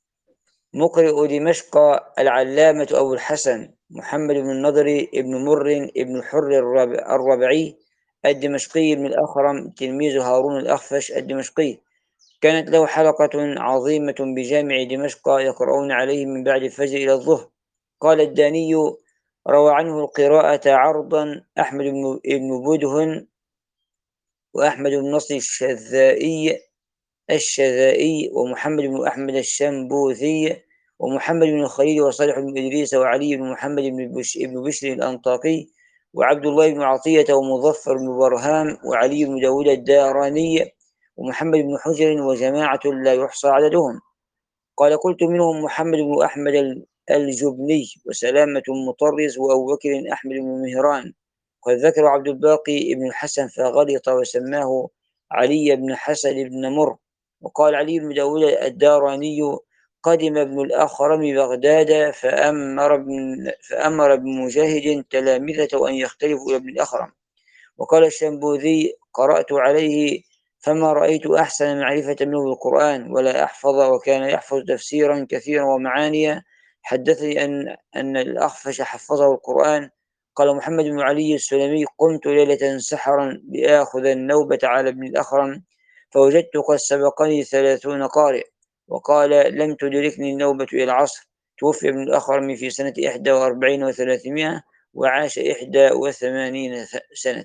مقرئ دمشق العلامة أبو الحسن محمد بن النضر ابن مر ابن الحر الربعي الدمشقي ابن الأخرم تلميذ هارون الأخفش الدمشقي، كانت له حلقة عظيمة بجامع دمشق يقرؤون عليه من بعد الفجر إلى الظهر. قال الداني: روى عنه القراءة عرضا أحمد بن بدهن وأحمد بن نصر الشذائي الشذائي ومحمد بن أحمد الشنبوذي ومحمد بن الخليل وصالح بن إدريس وعلي بن محمد بن بشر الأنطاقي وعبد الله بن عطية ومظفر بن برهام وعلي بن داود الداراني ومحمد بن حجر وجماعة لا يحصى عددهم. قال: قلت منهم محمد بن أحمد الجبني وسلامة مطرز وأبو بكر أحمد بن مهران. قد ذكر عبد الباقي بن الحسن فغلط وسماه علي بن حسن بن مر. وقال علي بن داود الداراني: قدم ابن الأخرم بغداد فأمر ابن, فأمر ابن مجاهد تلامذته أن يختلفوا إلى ابن الأخرم. وقال الشنبوذي: قرأت عليه فما رأيت أحسن معرفة منه بالقرآن ولا أحفظ، وكان يحفظ تفسيرا كثيرا ومعانيا. حدثني أن أن الأخفش حفظه القرآن. قال محمد بن علي السلمي: قمت ليلة سحرا لآخذ النوبة على ابن الأخرم فوجدت قد سبقني ثلاثون قارئ. وقال: لم تدركني النوبة إلى العصر. توفي ابن الأخرم في سنة إحدى وأربعين وثلاثمائة وعاش إحدى وثمانين سنة.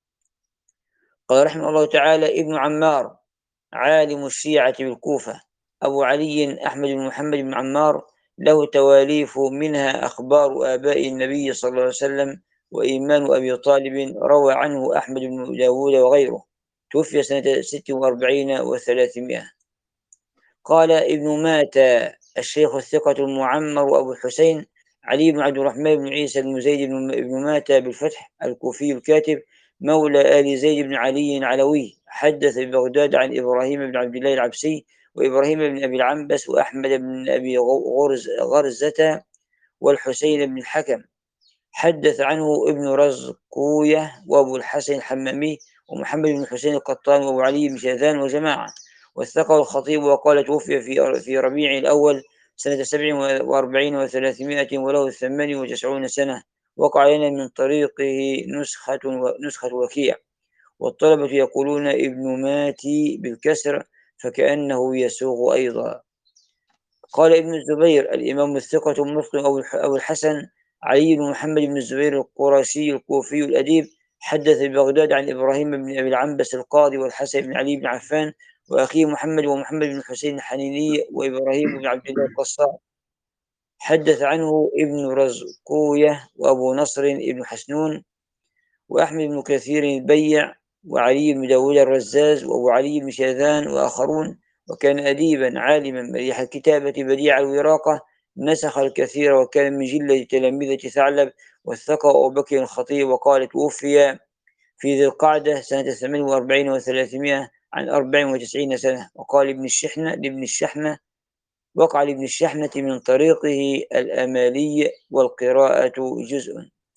قال رحمه الله تعالى ابن عمار عالم الشيعة بالكوفة أبو علي أحمد بن محمد بن عمار، له تواليف منها أخبار آباء النبي صلى الله عليه وسلم وإيمان أبي طالب، روى عنه أحمد بن داود وغيره. توفي سنة ست وأربعين وثلاثمائة. قال ابن ماتى الشيخ الثقة المعمر أبو الحسين علي بن عبد الرحمن بن عيسى بن زيد بن ماتى بالفتح الكوفي الكاتب مولى آل زيد بن علي العلوي، حدث ببغداد عن إبراهيم بن عبد الله العبسي وإبراهيم بن أبي العنبس وأحمد بن أبي غرز غرزة والحسين بن الحكم. حدث عنه ابن رزقوية وأبو الحسن الحمامي ومحمد بن حسين القطان وأبو علي بن شاذان وجماعة. وثقه الخطيب وقال: توفي في في ربيع الأول سنة سبع وأربعين وثلاثمائة وله ثمان وتسعون سنة. وقع لنا من طريقه نسخة نسخة وكيع، والطلبة يقولون ابن ماتي بالكسر فكأنه يسوغ أيضا. قال ابن الزبير الإمام الثقة مسلم أبو الحسن علي بن محمد بن الزبير القرشي الكوفي الأديب، حدث ببغداد عن إبراهيم بن أبي العنبس القاضي والحسن بن علي بن عفان وأخيه محمد ومحمد بن الحسين الحنيني وإبراهيم بن عبد الله القصار. حدث عنه ابن رزقوية وأبو نصر ابن حسنون وأحمد بن كثير البيع وعلي بن داود الرزاز وأبو علي بن شاذان وآخرون. وكان أديبا عالما مليح الكتابة بديع الوراقة، نسخ الكثير وكان من جلة تلامذة ثعلب. والثقة أبو بكر الخطيب. وقال: توفي في ذي القعدة سنة ثمان وأربعين وثلاثمائة عن أربع وتسعين سنة. وقال ابن الشحنة لابن الشحنة وقع لابن الشحنة من طريقه الأمالي والقراءة جزء.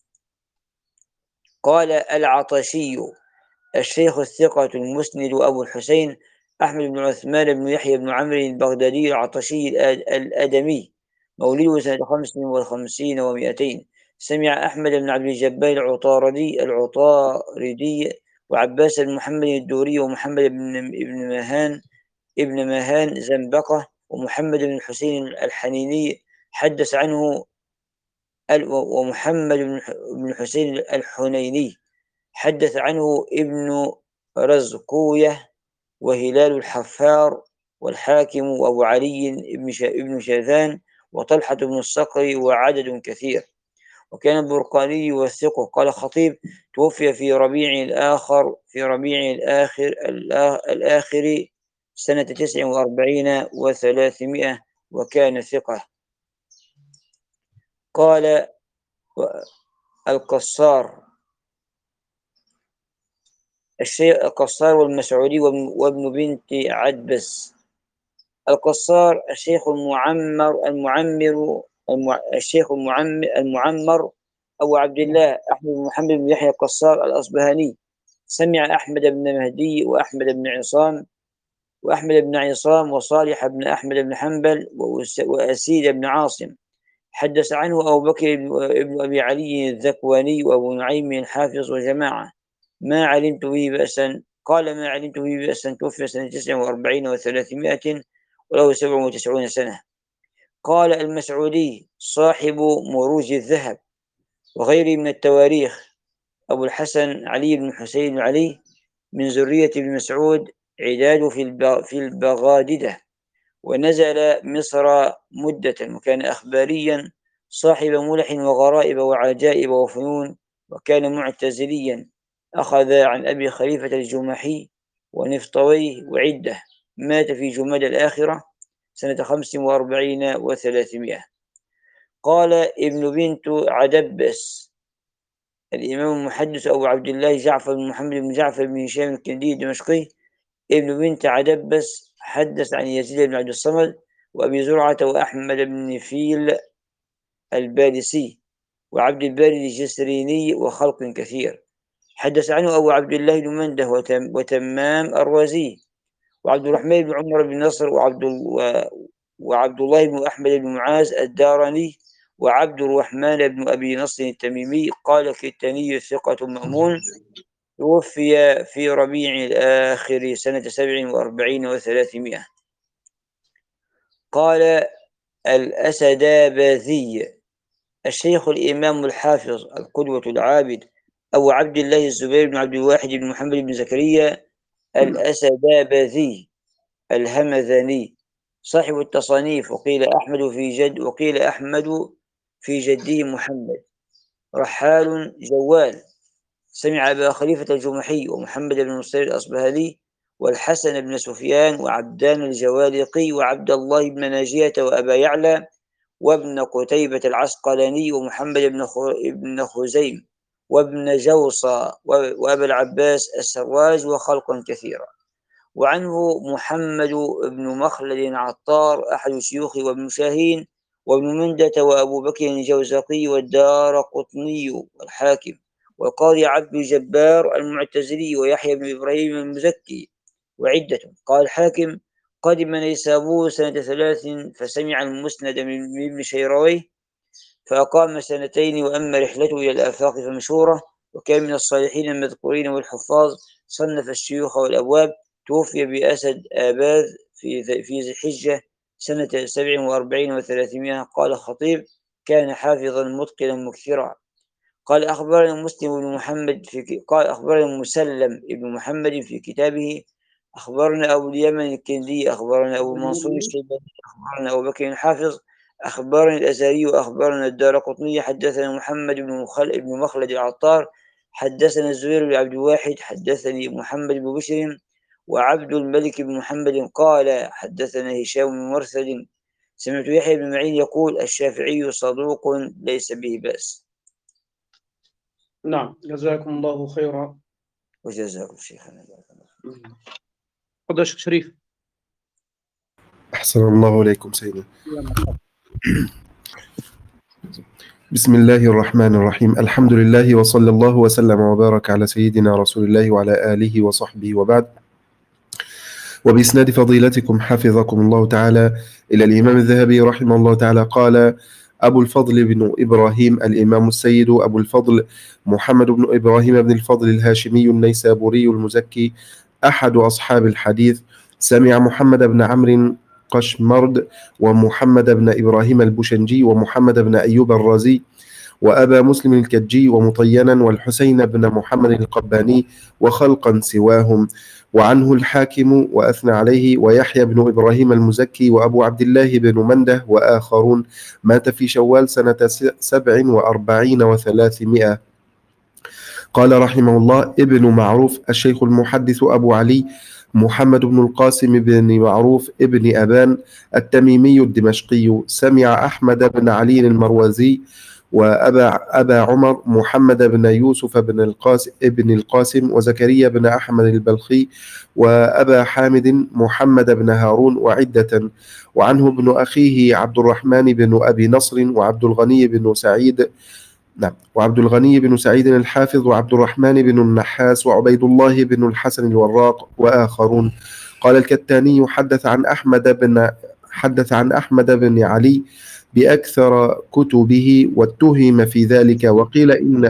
قال العطشي الشيخ الثقة المسند أبو الحسين أحمد بن عثمان بن يحيى بن عمرو البغدادي العطشي الأدمي مولده سنة خمس وخمسين ومائتين. سمع أحمد بن عبد الجبار العطاردي العطاردي وعباس بن محمد الدوري ومحمد بن ابن مهان ابن مهان زنبقة ومحمد بن الحسين الحنيني حدث عنه ومحمد بن الحسين الحنيني حدث عنه ابن رزقوية وهلال الحفار والحاكم وأبو علي بن شاذان وطلحة بن الصقر وعدد كثير. وكان البرقاني يوثقه. قال خطيب توفي في ربيع الآخر في ربيع الآخر الآخر سنة تسع وأربعين وثلاثمائة وكان ثقة. قال القصار الشيخ القصار والمسعودي وابن بنت عدبس. القصار الشيخ المعمر المعمر الشيخ المعمر المعمر أبو عبد الله أحمد بن محمد بن يحيى القصار الأصبهاني. سمع أحمد بن مهدي وأحمد بن عصام وأحمد بن عصام وصالح بن أحمد بن حنبل وأسيد بن عاصم. حدث عنه أبو بكر بن أبي علي الذكواني وأبو نعيم الحافظ وجماعة. ما علمت به بأسا. قال ما علمت به بأسا. توفي سنة تسع وأربعين وثلاثمائة وله سبع وتسعون سنة. قال المسعودي صاحب مروج الذهب وغيره من التواريخ أبو الحسن علي بن حسين علي من ذرية ابن مسعود عداد في البغاددة ونزل مصر مدة وكان أخباريا صاحب ملح وغرائب وعجائب وفنون وكان معتزليا. أخذ عن أبي خليفة الجمحي ونفطويه وعدة. مات في جماد الآخرة سنة خمس وأربعين وثلاثمائة. قال ابن بنت عدبس الإمام المحدث أبو عبد الله جعفر بن محمد بن جعفر بن هشام الكندي الدمشقي ابن بنت عدبس حدث عن يزيد بن عبد الصمد وأبي زرعة وأحمد بن فيل البارسي وعبد الباري الجسريني وخلق كثير. حدث عنه أبو عبد الله بن منده وتم وتمام الرازي وعبد الرحمن بن عمر بن نصر وعبد, وعبد الله بن أحمد بن معاذ الدارني وعبد الرحمن بن أبي نصر التميمي. قال كتاني ثقة مأمون توفي في ربيع الآخر سنة سبع وأربعين وثلاثمائة. قال الأسداباذي الشيخ الإمام الحافظ القدوة العابد أبو عبد الله الزبير بن عبد الواحد بن محمد بن زكريا الأسداباذي الهمذاني صاحب التصانيف. وقيل أحمد في جد وقيل أحمد في جده محمد رحال جوال. سمع أبا خليفة الجمحي ومحمد بن نصير الأصبهاني والحسن بن سفيان وعبدان الجوالقي وعبد الله بن ناجية وأبا يعلى وابن قتيبة العسقلاني ومحمد بن خزيم وابن جوصى وأبا العباس السراج وخلقا كثيرا. وعنه محمد بن مخلد عطار أحد شيوخ وابن شاهين وابن مندة وأبو بكر الجوزقي والدار قطني والحاكم والقاضي عبد الجبار المعتزلي ويحيى بن إبراهيم المزكي وعدة. قال الحاكم قدم نيسابور سنة ثلاث فسمع المسند من ابن شيرويه فأقام سنتين. وأما رحلته إلى الآفاق فمشهورة وكان من الصالحين المذكورين والحفاظ. صنف الشيوخ والأبواب. توفي بأسد آباذ في في ذي الحجة سنة سبع وأربعين وثلاثمائة. قال الخطيب كان حافظا متقنا مكثرا. قال أخبرنا مسلم بن محمد في قال أخبرنا مسلم بن محمد في كتابه أخبرنا أبو اليمن الكندي أخبرنا أبو المنصور الشيباني أخبرنا أبو بكر الحافظ أخبرنا الأزهري وأخبرنا الدارقطني حدثنا محمد بن مخل بن مخلد العطار حدثنا الزبير بن عبد الواحد حدثني محمد بن بشر وعبد الملك بن محمد قال حدثنا هشام بن مرثد سمعت يحيى بن معين يقول الشافعي صدوق ليس به بأس. نعم، جزاكم الله خيرا وجزاكم شيخنا. تفضل يا شيخ شريف. أحسن الله إليكم سيدنا. يا مرحبا. بسم الله الرحمن الرحيم. الحمد لله وصلى الله وسلم وبارك على سيدنا رسول الله وعلى آله وصحبه وبعد. وبإسناد فضيلتكم حفظكم الله تعالى إلى الإمام الذهبي رحمه الله تعالى قال: أبو الفضل بن إبراهيم الإمام السيد أبو الفضل محمد بن إبراهيم بن الفضل الهاشمي النيسابوري المزكي أحد أصحاب الحديث، سمع محمد بن عمرو قشمرد ومحمد بن إبراهيم البشنجي ومحمد بن أيوب الرازي وأبا مسلم الكجي ومطينا والحسين بن محمد القباني وخلقا سواهم، وعنه الحاكم وأثنى عليه، ويحيى بن إبراهيم المزكي وأبو عبد الله بن منده وآخرون. مات في شوال سنة سبع وأربعين وثلاثمائة. قال رحمه الله: ابن معروف الشيخ المحدث أبو علي محمد بن القاسم بن معروف ابن أبان التميمي الدمشقي، سمع أحمد بن علي المروزي وأبا أبا عمر محمد بن يوسف بن القاسم ابن القاسم وزكريا بن أحمد البلخي وأبا حامد محمد بن هارون وعدة. وعنه ابن أخيه عبد الرحمن بن أبي نصر وعبد الغني بن سعيد نعم وعبد الغني بن سعيد الحافظ وعبد الرحمن بن النحاس وعبيد الله بن الحسن الوراق وآخرون. قال الكتاني: حدث عن أحمد بن حدث عن أحمد بن علي بأكثر كتبه واتهم في ذلك، وقيل إن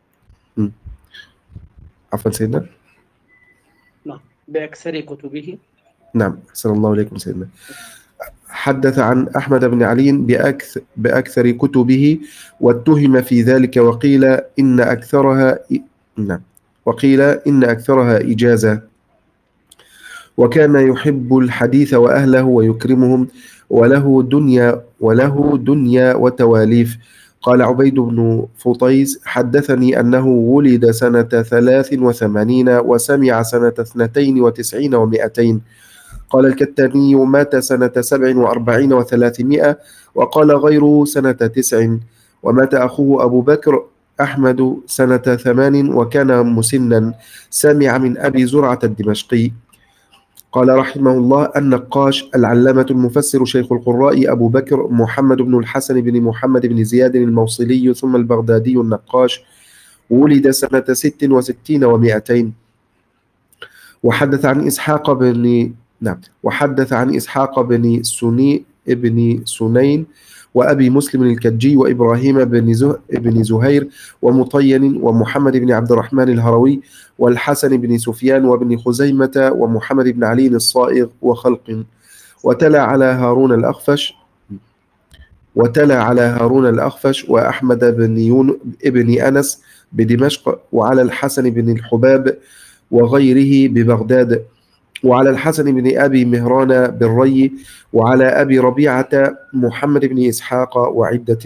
عفوا سيدنا نعم بأكثر كتبه. نعم أحسن الله إليكم سيدنا. حدث عن أحمد بن علي بأكثر, بأكثر كتبه واتهم في ذلك، وقيل إن أكثرها نعم وقيل إن أكثرها إجازة، وكان يحب الحديث وأهله ويكرمهم، وله دنيا وله دنيا وتواليف. قال عبيد بن فطيس: حدثني أنه ولد سنة ثلاث وثمانين وسمع سنة اثنتين وتسعين ومائتين. قال الكتاني: مات سنة سبع وأربعين وثلاثمائة. وقال غيره سنة تسع. ومات أخوه أبو بكر أحمد سنة ثمان وكان مسنا، سمع من أبي زرعة الدمشقي. قال رحمه الله: النقاش العلامة المفسر شيخ القراء أبو بكر محمد بن الحسن بن محمد بن زياد الموصلي ثم البغدادي النقاش، ولد سنة ست وستين ومائتين. وحدث عن إسحاق بن نعم وحدث عن إسحاق بن سني ابن سنين وأبي مسلم الكجي وإبراهيم بن زه بن زهير ومطين ومحمد بن عبد الرحمن الهروي والحسن بن سفيان وابن خزيمة ومحمد بن علي الصائغ وخلق. وتلا على هارون الأخفش وتلا على هارون الأخفش وأحمد بن يون ابن أنس بدمشق، وعلى الحسن بن الحباب وغيره ببغداد، وعلى الحسن بن أبي مهران بالري، وعلى أبي ربيعة محمد بن إسحاق وعدة.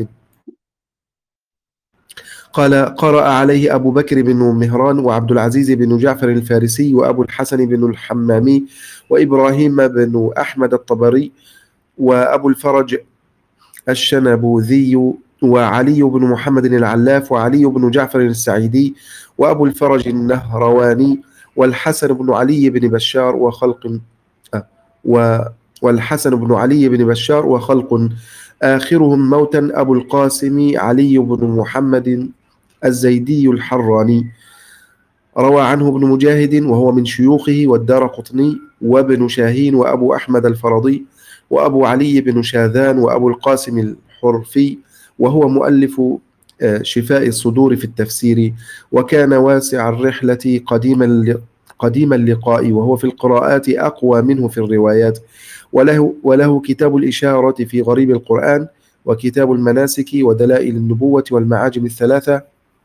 قال: قرأ عليه أبو بكر بن مهران وعبد العزيز بن جعفر الفارسي وأبو الحسن بن الحمامي وإبراهيم بن أحمد الطبري وأبو الفرج الشنبوذي وعلي بن محمد العلاف وعلي بن جعفر السعيدي وأبو الفرج النهرواني والحسن بن علي بن بشار وخلق و والحسن بن علي بن بشار وخلق. آخرهم موتا أبو القاسم علي بن محمد الزيدي الحراني. روى عنه ابن مجاهد وهو من شيوخه والدارقطني وابن شاهين وأبو أحمد الفرضي وأبو علي بن شاذان وأبو القاسم الحرفي، وهو مؤلف شفاء الصدور في التفسير، وكان واسع الرحلة قديما قديم اللقاء، وهو في القراءات أقوى منه في الروايات. وله, وله كتاب الإشارة في غريب القرآن، وكتاب المناسك ودلائل النبوة والمعاجم الثلاثة،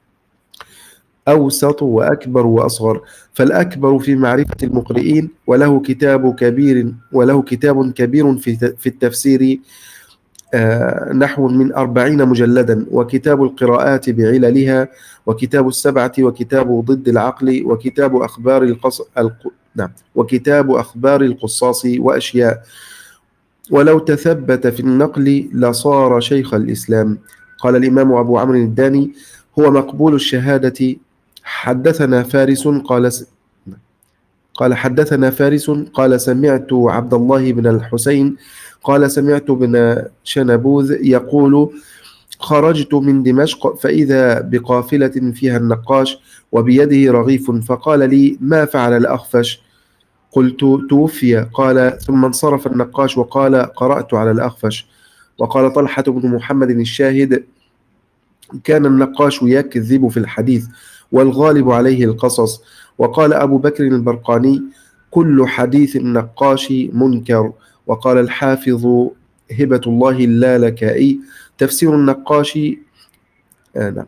أوسط وأكبر وأصغر، فالأكبر في معرفة المقرئين، وله كتاب كبير وله كتاب كبير في في التفسير آه نحو من أربعين مجلدا، وكتاب القراءات بعللها، وكتاب السبعة، وكتاب ضد العقل، وكتاب أخبار القص الق... نعم وكتاب أخبار القصاص وأشياء. ولو تثبت في النقل لصار شيخ الإسلام. قال الإمام أبو عمرو الداني: هو مقبول الشهادة. حدثنا فارس قال قال حدثنا فارس قال سمعت عبد الله بن الحسين قال سمعت بن شنبوذ يقول خرجت من دمشق فإذا بقافلة فيها النقاش وبيده رغيف فقال لي ما فعل الأخفش؟ قلت توفي. قال ثم انصرف النقاش وقال قرأت على الأخفش. وقال طلحة بن محمد الشاهد كان النقاش يكذب في الحديث والغالب عليه القصص. وقال أبو بكر البرقاني كل حديث النقاش منكر. وقال الحافظ هبة الله اللالكائي تفسير النقاش آه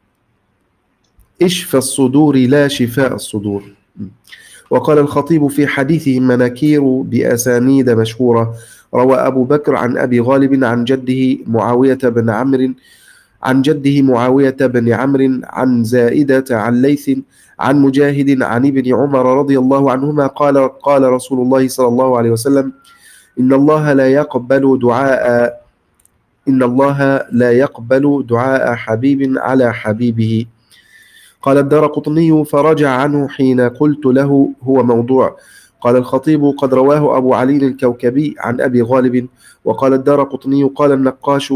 إشفى الصدور لا شفاء الصدور. وقال الخطيب في حديثه مناكير بأسانيد مشهورة روى أبو بكر عن أبي غالب عن جده معاوية بن عمرو عن جده معاوية بن عمرو عن زائدة عن ليث عن مجاهد عن ابن عمر رضي الله عنهما قال قال رسول الله صلى الله عليه وسلم إن الله لا يقبل دعاء إن الله لا يقبل دعاء حبيب على حبيبه. قال الدارقطني فرجع عنه حين قلت له هو موضوع. قال الخطيب قد رواه أبو علي الكوكبي عن أبي غالب. وقال الدارقطني قال النقاش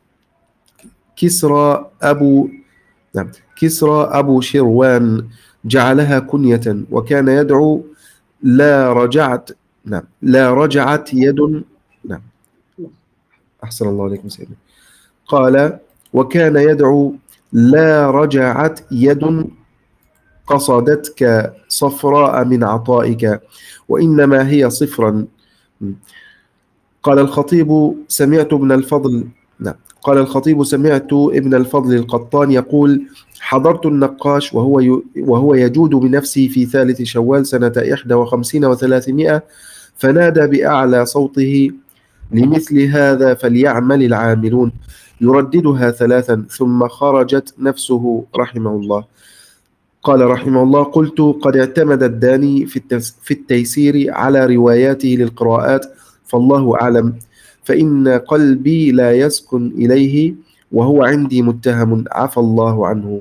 كسرى أبو نعم كسرى أبو شروان جعلها كنية وكان يدعو لا رجعت نعم لا رجعت يد نعم أحسن الله عليكم سيدنا. قال وكان يدعو لا رجعت يد قصدتك صفراء من عطائك وإنما هي صفرا. قال الخطيب سمعت ابن الفضل نعم قال الخطيب سمعت ابن الفضل القطان يقول حضرت النقاش وهو وهو يجود بنفسه في ثالث شوال سنة إحدى وخمسين وثلاثمائة فنادى بأعلى صوته لمثل هذا فليعمل العاملون يرددها ثلاثا ثم خرجت نفسه رحمه الله. قال رحمه الله قلت قد اعتمد الداني في التيسير على رواياته للقراءات فالله أعلم فإن قلبي لا يسكن إليه وهو عندي متهم عفى الله عنه.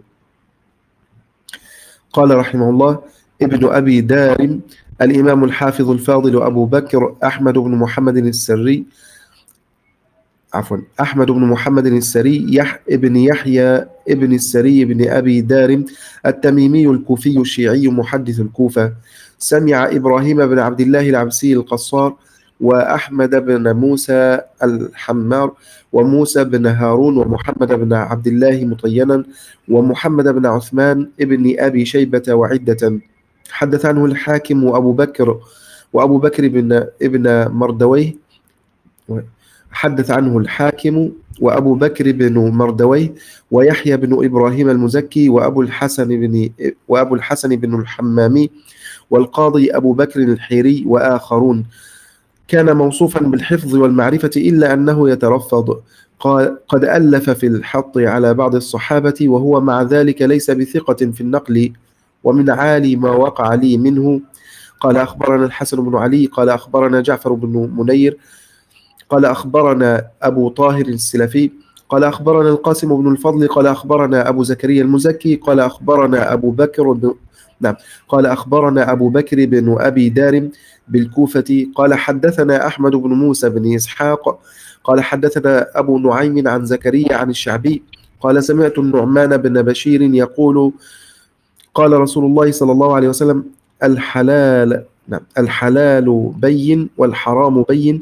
قال رحمه الله ابن أبي دارم الإمام الحافظ الفاضل أبو بكر أحمد بن محمد السري عفوا أحمد بن محمد السري يح ابن يحيى ابن السري بن أبي دارم التميمي الكوفي الشيعي محدث الكوفة سمع إبراهيم بن عبد الله العبسي القصار وأحمد بن موسى الحمار وموسى بن هارون ومحمد بن عبد الله مطينا ومحمد بن عثمان ابن أبي شيبة وعدة. حدث عنه الحاكم وأبو بكر وأبو بكر بن ابن مردويه حدث عنه الحاكم وأبو بكر بن مردويه ويحيى بن إبراهيم المزكي وأبو الحسن بن وأبو الحسن بن الحمامي والقاضي أبو بكر الحيري وآخرون. كان موصوفا بالحفظ والمعرفة إلا أنه يترفض. قال قد ألف في الحط على بعض الصحابة وهو مع ذلك ليس بثقة في النقل ومن عالي ما وقع لي منه. قال أخبرنا الحسن بن علي قال أخبرنا جعفر بن منير قال أخبرنا أبو طاهر السلفي قال أخبرنا القاسم بن الفضل قال أخبرنا أبو زكريا المزكي قال أخبرنا أبو بكر بن نعم قال أخبرنا أبو بكر بن أبي دارم بالكوفة قال حدثنا أحمد بن موسى بن إسحاق قال حدثنا أبو نعيم عن زكريا عن الشعبي قال سمعت النعمان بن بشير يقول قال رسول الله صلى الله عليه وسلم الحلال نعم الحلال بين والحرام بين.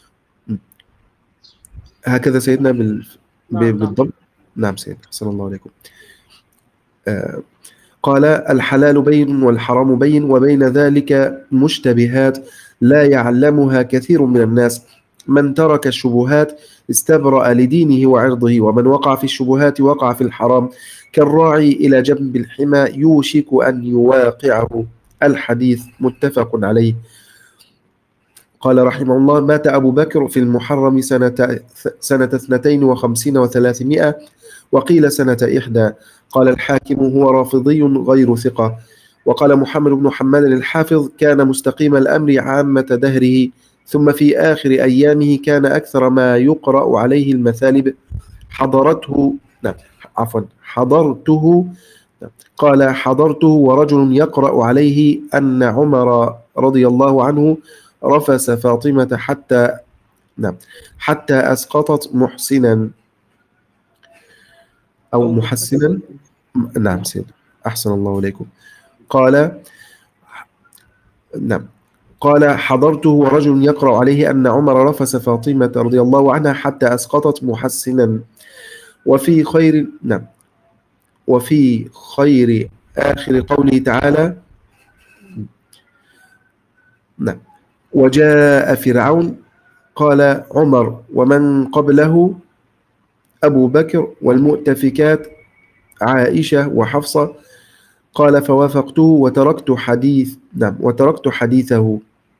هكذا سيدنا بال... بالضبط. نعم سيدنا صلى الله عليكم. آه قال الحلال بين والحرام بين وبين ذلك مشتبهات لا يعلمها كثير من الناس من ترك الشبهات استبرأ لدينه وعرضه ومن وقع في الشبهات وقع في الحرام كالراعي إلى جنب الحمى يوشك أن يواقعه. الحديث متفق عليه. قال رحمه الله مات أبو بكر في المحرم سنة سنة اثنتين وخمسين وثلاثمائة وقيل سنة إحدى. قال الحاكم هو رافضي غير ثقة. وقال محمد بن حماد الحافظ كان مستقيم الأمر عامة دهره ثم في آخر أيامه كان أكثر ما يقرأ عليه المثالب حضرته نعم عفوا حضرته قال حضرته ورجل يقرأ عليه أن عمر رضي الله عنه رفس فاطمة حتى نعم حتى أسقطت محسنا أو محسنا. نعم سيد، أحسن الله إليكم. قال نعم قال حضرته ورجل يقرأ عليه أن عمر رفس فاطمة رضي الله عنها حتى أسقطت محسنا وفي خير نعم وفي خير آخر قوله تعالى نعم وجاء فرعون. قال عمر ومن قبله أبو بكر والمؤتفكات عائشة وحفصة. قال فوافقته وتركت حديث نعم وتركت حديثه.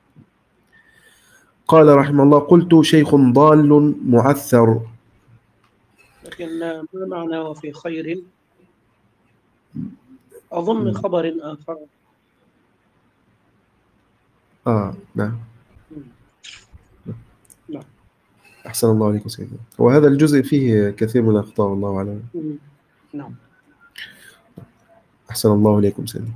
قال رحمه الله قلت شيخ ضال معثر. لكن ما معنى وفي خير؟ أظن خبر آخر. آه نعم نعم. أحسن الله عليكم سيدنا. وهذا الجزء فيه كثير من الأخطاء والله أعلم. نعم. أحسن الله عليكم سيدنا.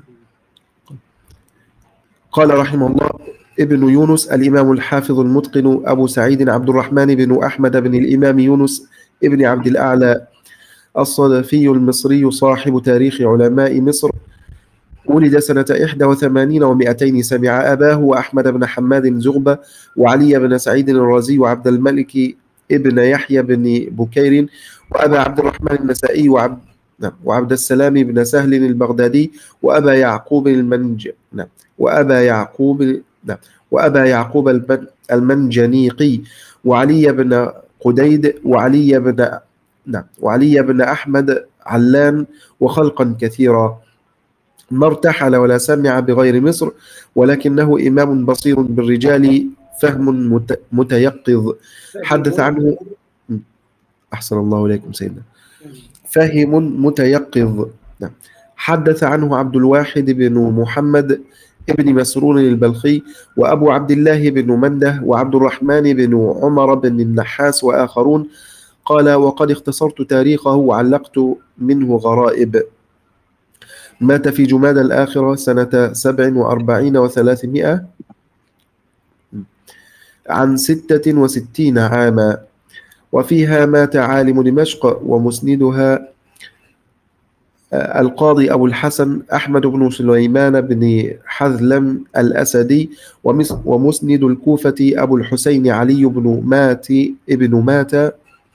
قال رحمه الله ابن يونس الإمام الحافظ المتقن أبو سعيد عبد الرحمن بن أحمد بن الإمام يونس ابن عبد الأعلى الصدفي المصري صاحب تاريخ علماء مصر. ولد سنة إحدى وثمانين ومئتين. سمع أباه وأحمد بن حماد زغبة وعلي بن سعيد الرازي وعبد الملك ابن يحيى بن بكير وأبا عبد الرحمن النسائي وعبد نعم وعبد السلام بن سهل البغدادي وأبا يعقوب المنج نعم وأبا يعقوب نعم وأبا يعقوب المنجنيقي وعلي بن قديد وعلي بن نعم وعلي بن أحمد علان وخلقا كثيرا. ما ارتحل ولا سمع بغير مصر ولكنه إمام بصير بالرجال فهم متيقظ. حدث عنه أحسن الله إليكم سيدنا فهم متيقظ. نعم. حدث عنه عبد الواحد بن محمد ابن مسرور البلخي وأبو عبد الله بن منده وعبد الرحمن بن عمر بن النحاس وآخرون. قال وقد اختصرت تاريخه وعلقت منه غرائب. مات في جمادى الآخرة سنة سبع وأربعين وثلاثمائة عن ستة وستين عاما. وفيها مات عالم دمشق ومسندها القاضي أبو الحسن أحمد بن سليمان بن حذلم الأسدي ومسند الكوفة أبو الحسين علي بن مات ابن مات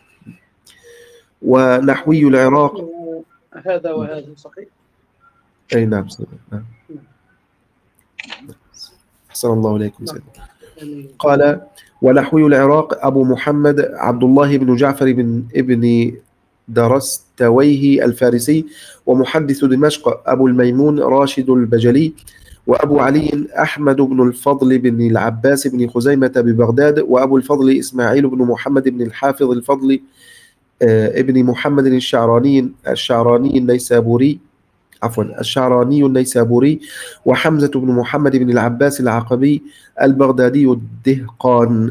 ونحوي العراق. هذا وهذا صحيح. أي نعم سيدنا. أحسن الله إليكم سيدنا. قال ونحوي العراق أبو محمد عبد الله بن جعفر بن ابن درستويه الفارسي ومحدث دمشق أبو الميمون راشد البجلي وأبو علي أحمد بن الفضل بن العباس بن خزيمة ببغداد وأبو الفضل إسماعيل بن محمد بن الحافظ الفضل ابن محمد الشعراني الشعراني النيسابوري عفوا الشعراني النيسابوري وحمزة بن محمد بن العباس العقبي البغدادي الدهقان.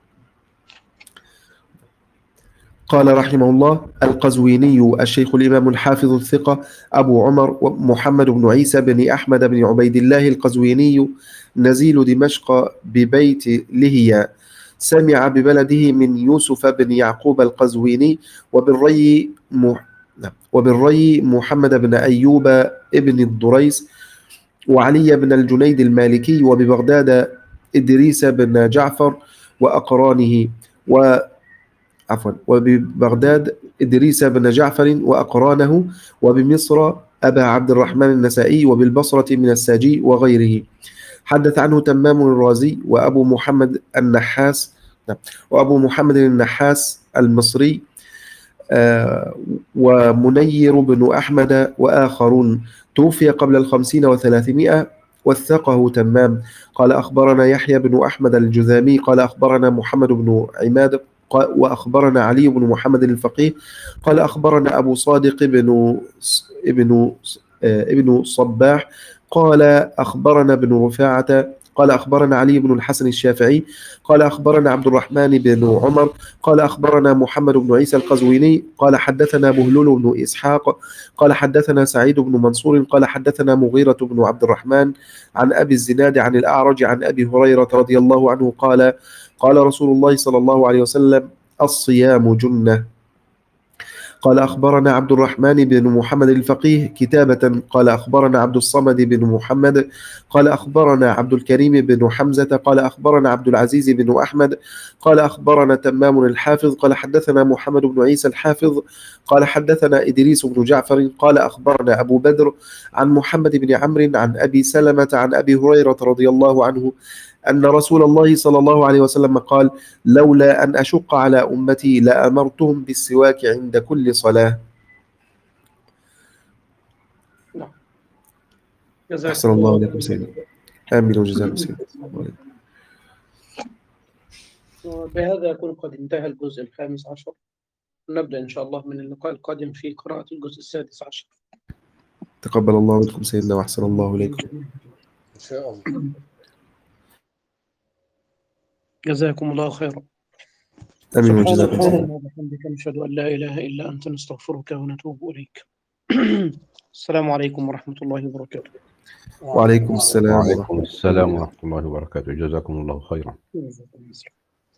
قال رحمه الله القزويني الشيخ الإمام الحافظ الثقة أبو عمر محمد بن عيسى بن أحمد بن عبيد الله القزويني نزيل دمشق ببيت لهيا. سمع ببلده من يوسف بن يعقوب القزويني وبالري وبالري محمد بن أيوب ابن الضريس وعلي بن الجنيد المالكي وببغداد إدريس بن جعفر وأقرانه و عفوا وببغداد إدريس بن جعفر وأقرانه وبمصر أبا عبد الرحمن النسائي وبالبصرة من الساجي وغيره. حدث عنه تمام الرازي وأبو محمد النحاس وأبو محمد النحاس المصري آه ومنير بن أحمد وآخرون. توفي قبل الخمسين وثلاثمائة وثقه تمام. قال أخبرنا يحيى بن أحمد الجذامي قال أخبرنا محمد بن عماد وأخبرنا علي بن محمد الفقيه قال أخبرنا أبو صادق بن ابن ابن صباح قال أخبرنا ابن رفاعة قال أخبرنا علي بن الحسن الشافعي قال أخبرنا عبد الرحمن بن عمر قال أخبرنا محمد بن عيسى القزويني قال حدثنا بهلول بن إسحاق قال حدثنا سعيد بن منصور قال حدثنا مغيرة بن عبد الرحمن عن أبي الزناد عن الأعرج عن أبي هريرة رضي الله عنه قال قال رسول الله صلى الله عليه وسلم الصيام جنة. قال أخبرنا عبد الرحمن بن محمد الفقيه كتابة قال أخبرنا عبد الصمد بن محمد قال أخبرنا عبد الكريم بن حمزة قال أخبرنا عبد العزيز بن أحمد قال أخبرنا تمام الحافظ قال حدثنا محمد بن عيسى الحافظ قال حدثنا إدريس بن جعفر قال أخبرنا أبو بدر عن محمد بن عمرو عن أبي سلمة عن أبي هريرة رضي الله عنه أن رسول الله صلى الله عليه وسلم قال لولا أن أشق على أمتي لأمرتهم بالسواك عند كل صلاة. نعم. أحسن الله عليكم سيدنا. آمين وجزاكم سيدنا. بهذا يكون قد انتهى الجزء الخامس عشر. نبدأ إن شاء الله من اللقاء القادم في قراءة الجزء السادس عشر. تقبل الله منكم سيدنا وأحسن الله إليكم. إن شاء الله. جزاكم الله خيرا. آمين سبحانك وجزاكم اللهم سيدنا. وبحمدك نشهد أن لا إله إلا أنت نستغفرك ونتوب إليك. السلام عليكم ورحمة الله وبركاته. وعليكم السلام ورحمة وعليكم السلام ورحمة الله وبركاته. جزاكم الله خيرا. الله.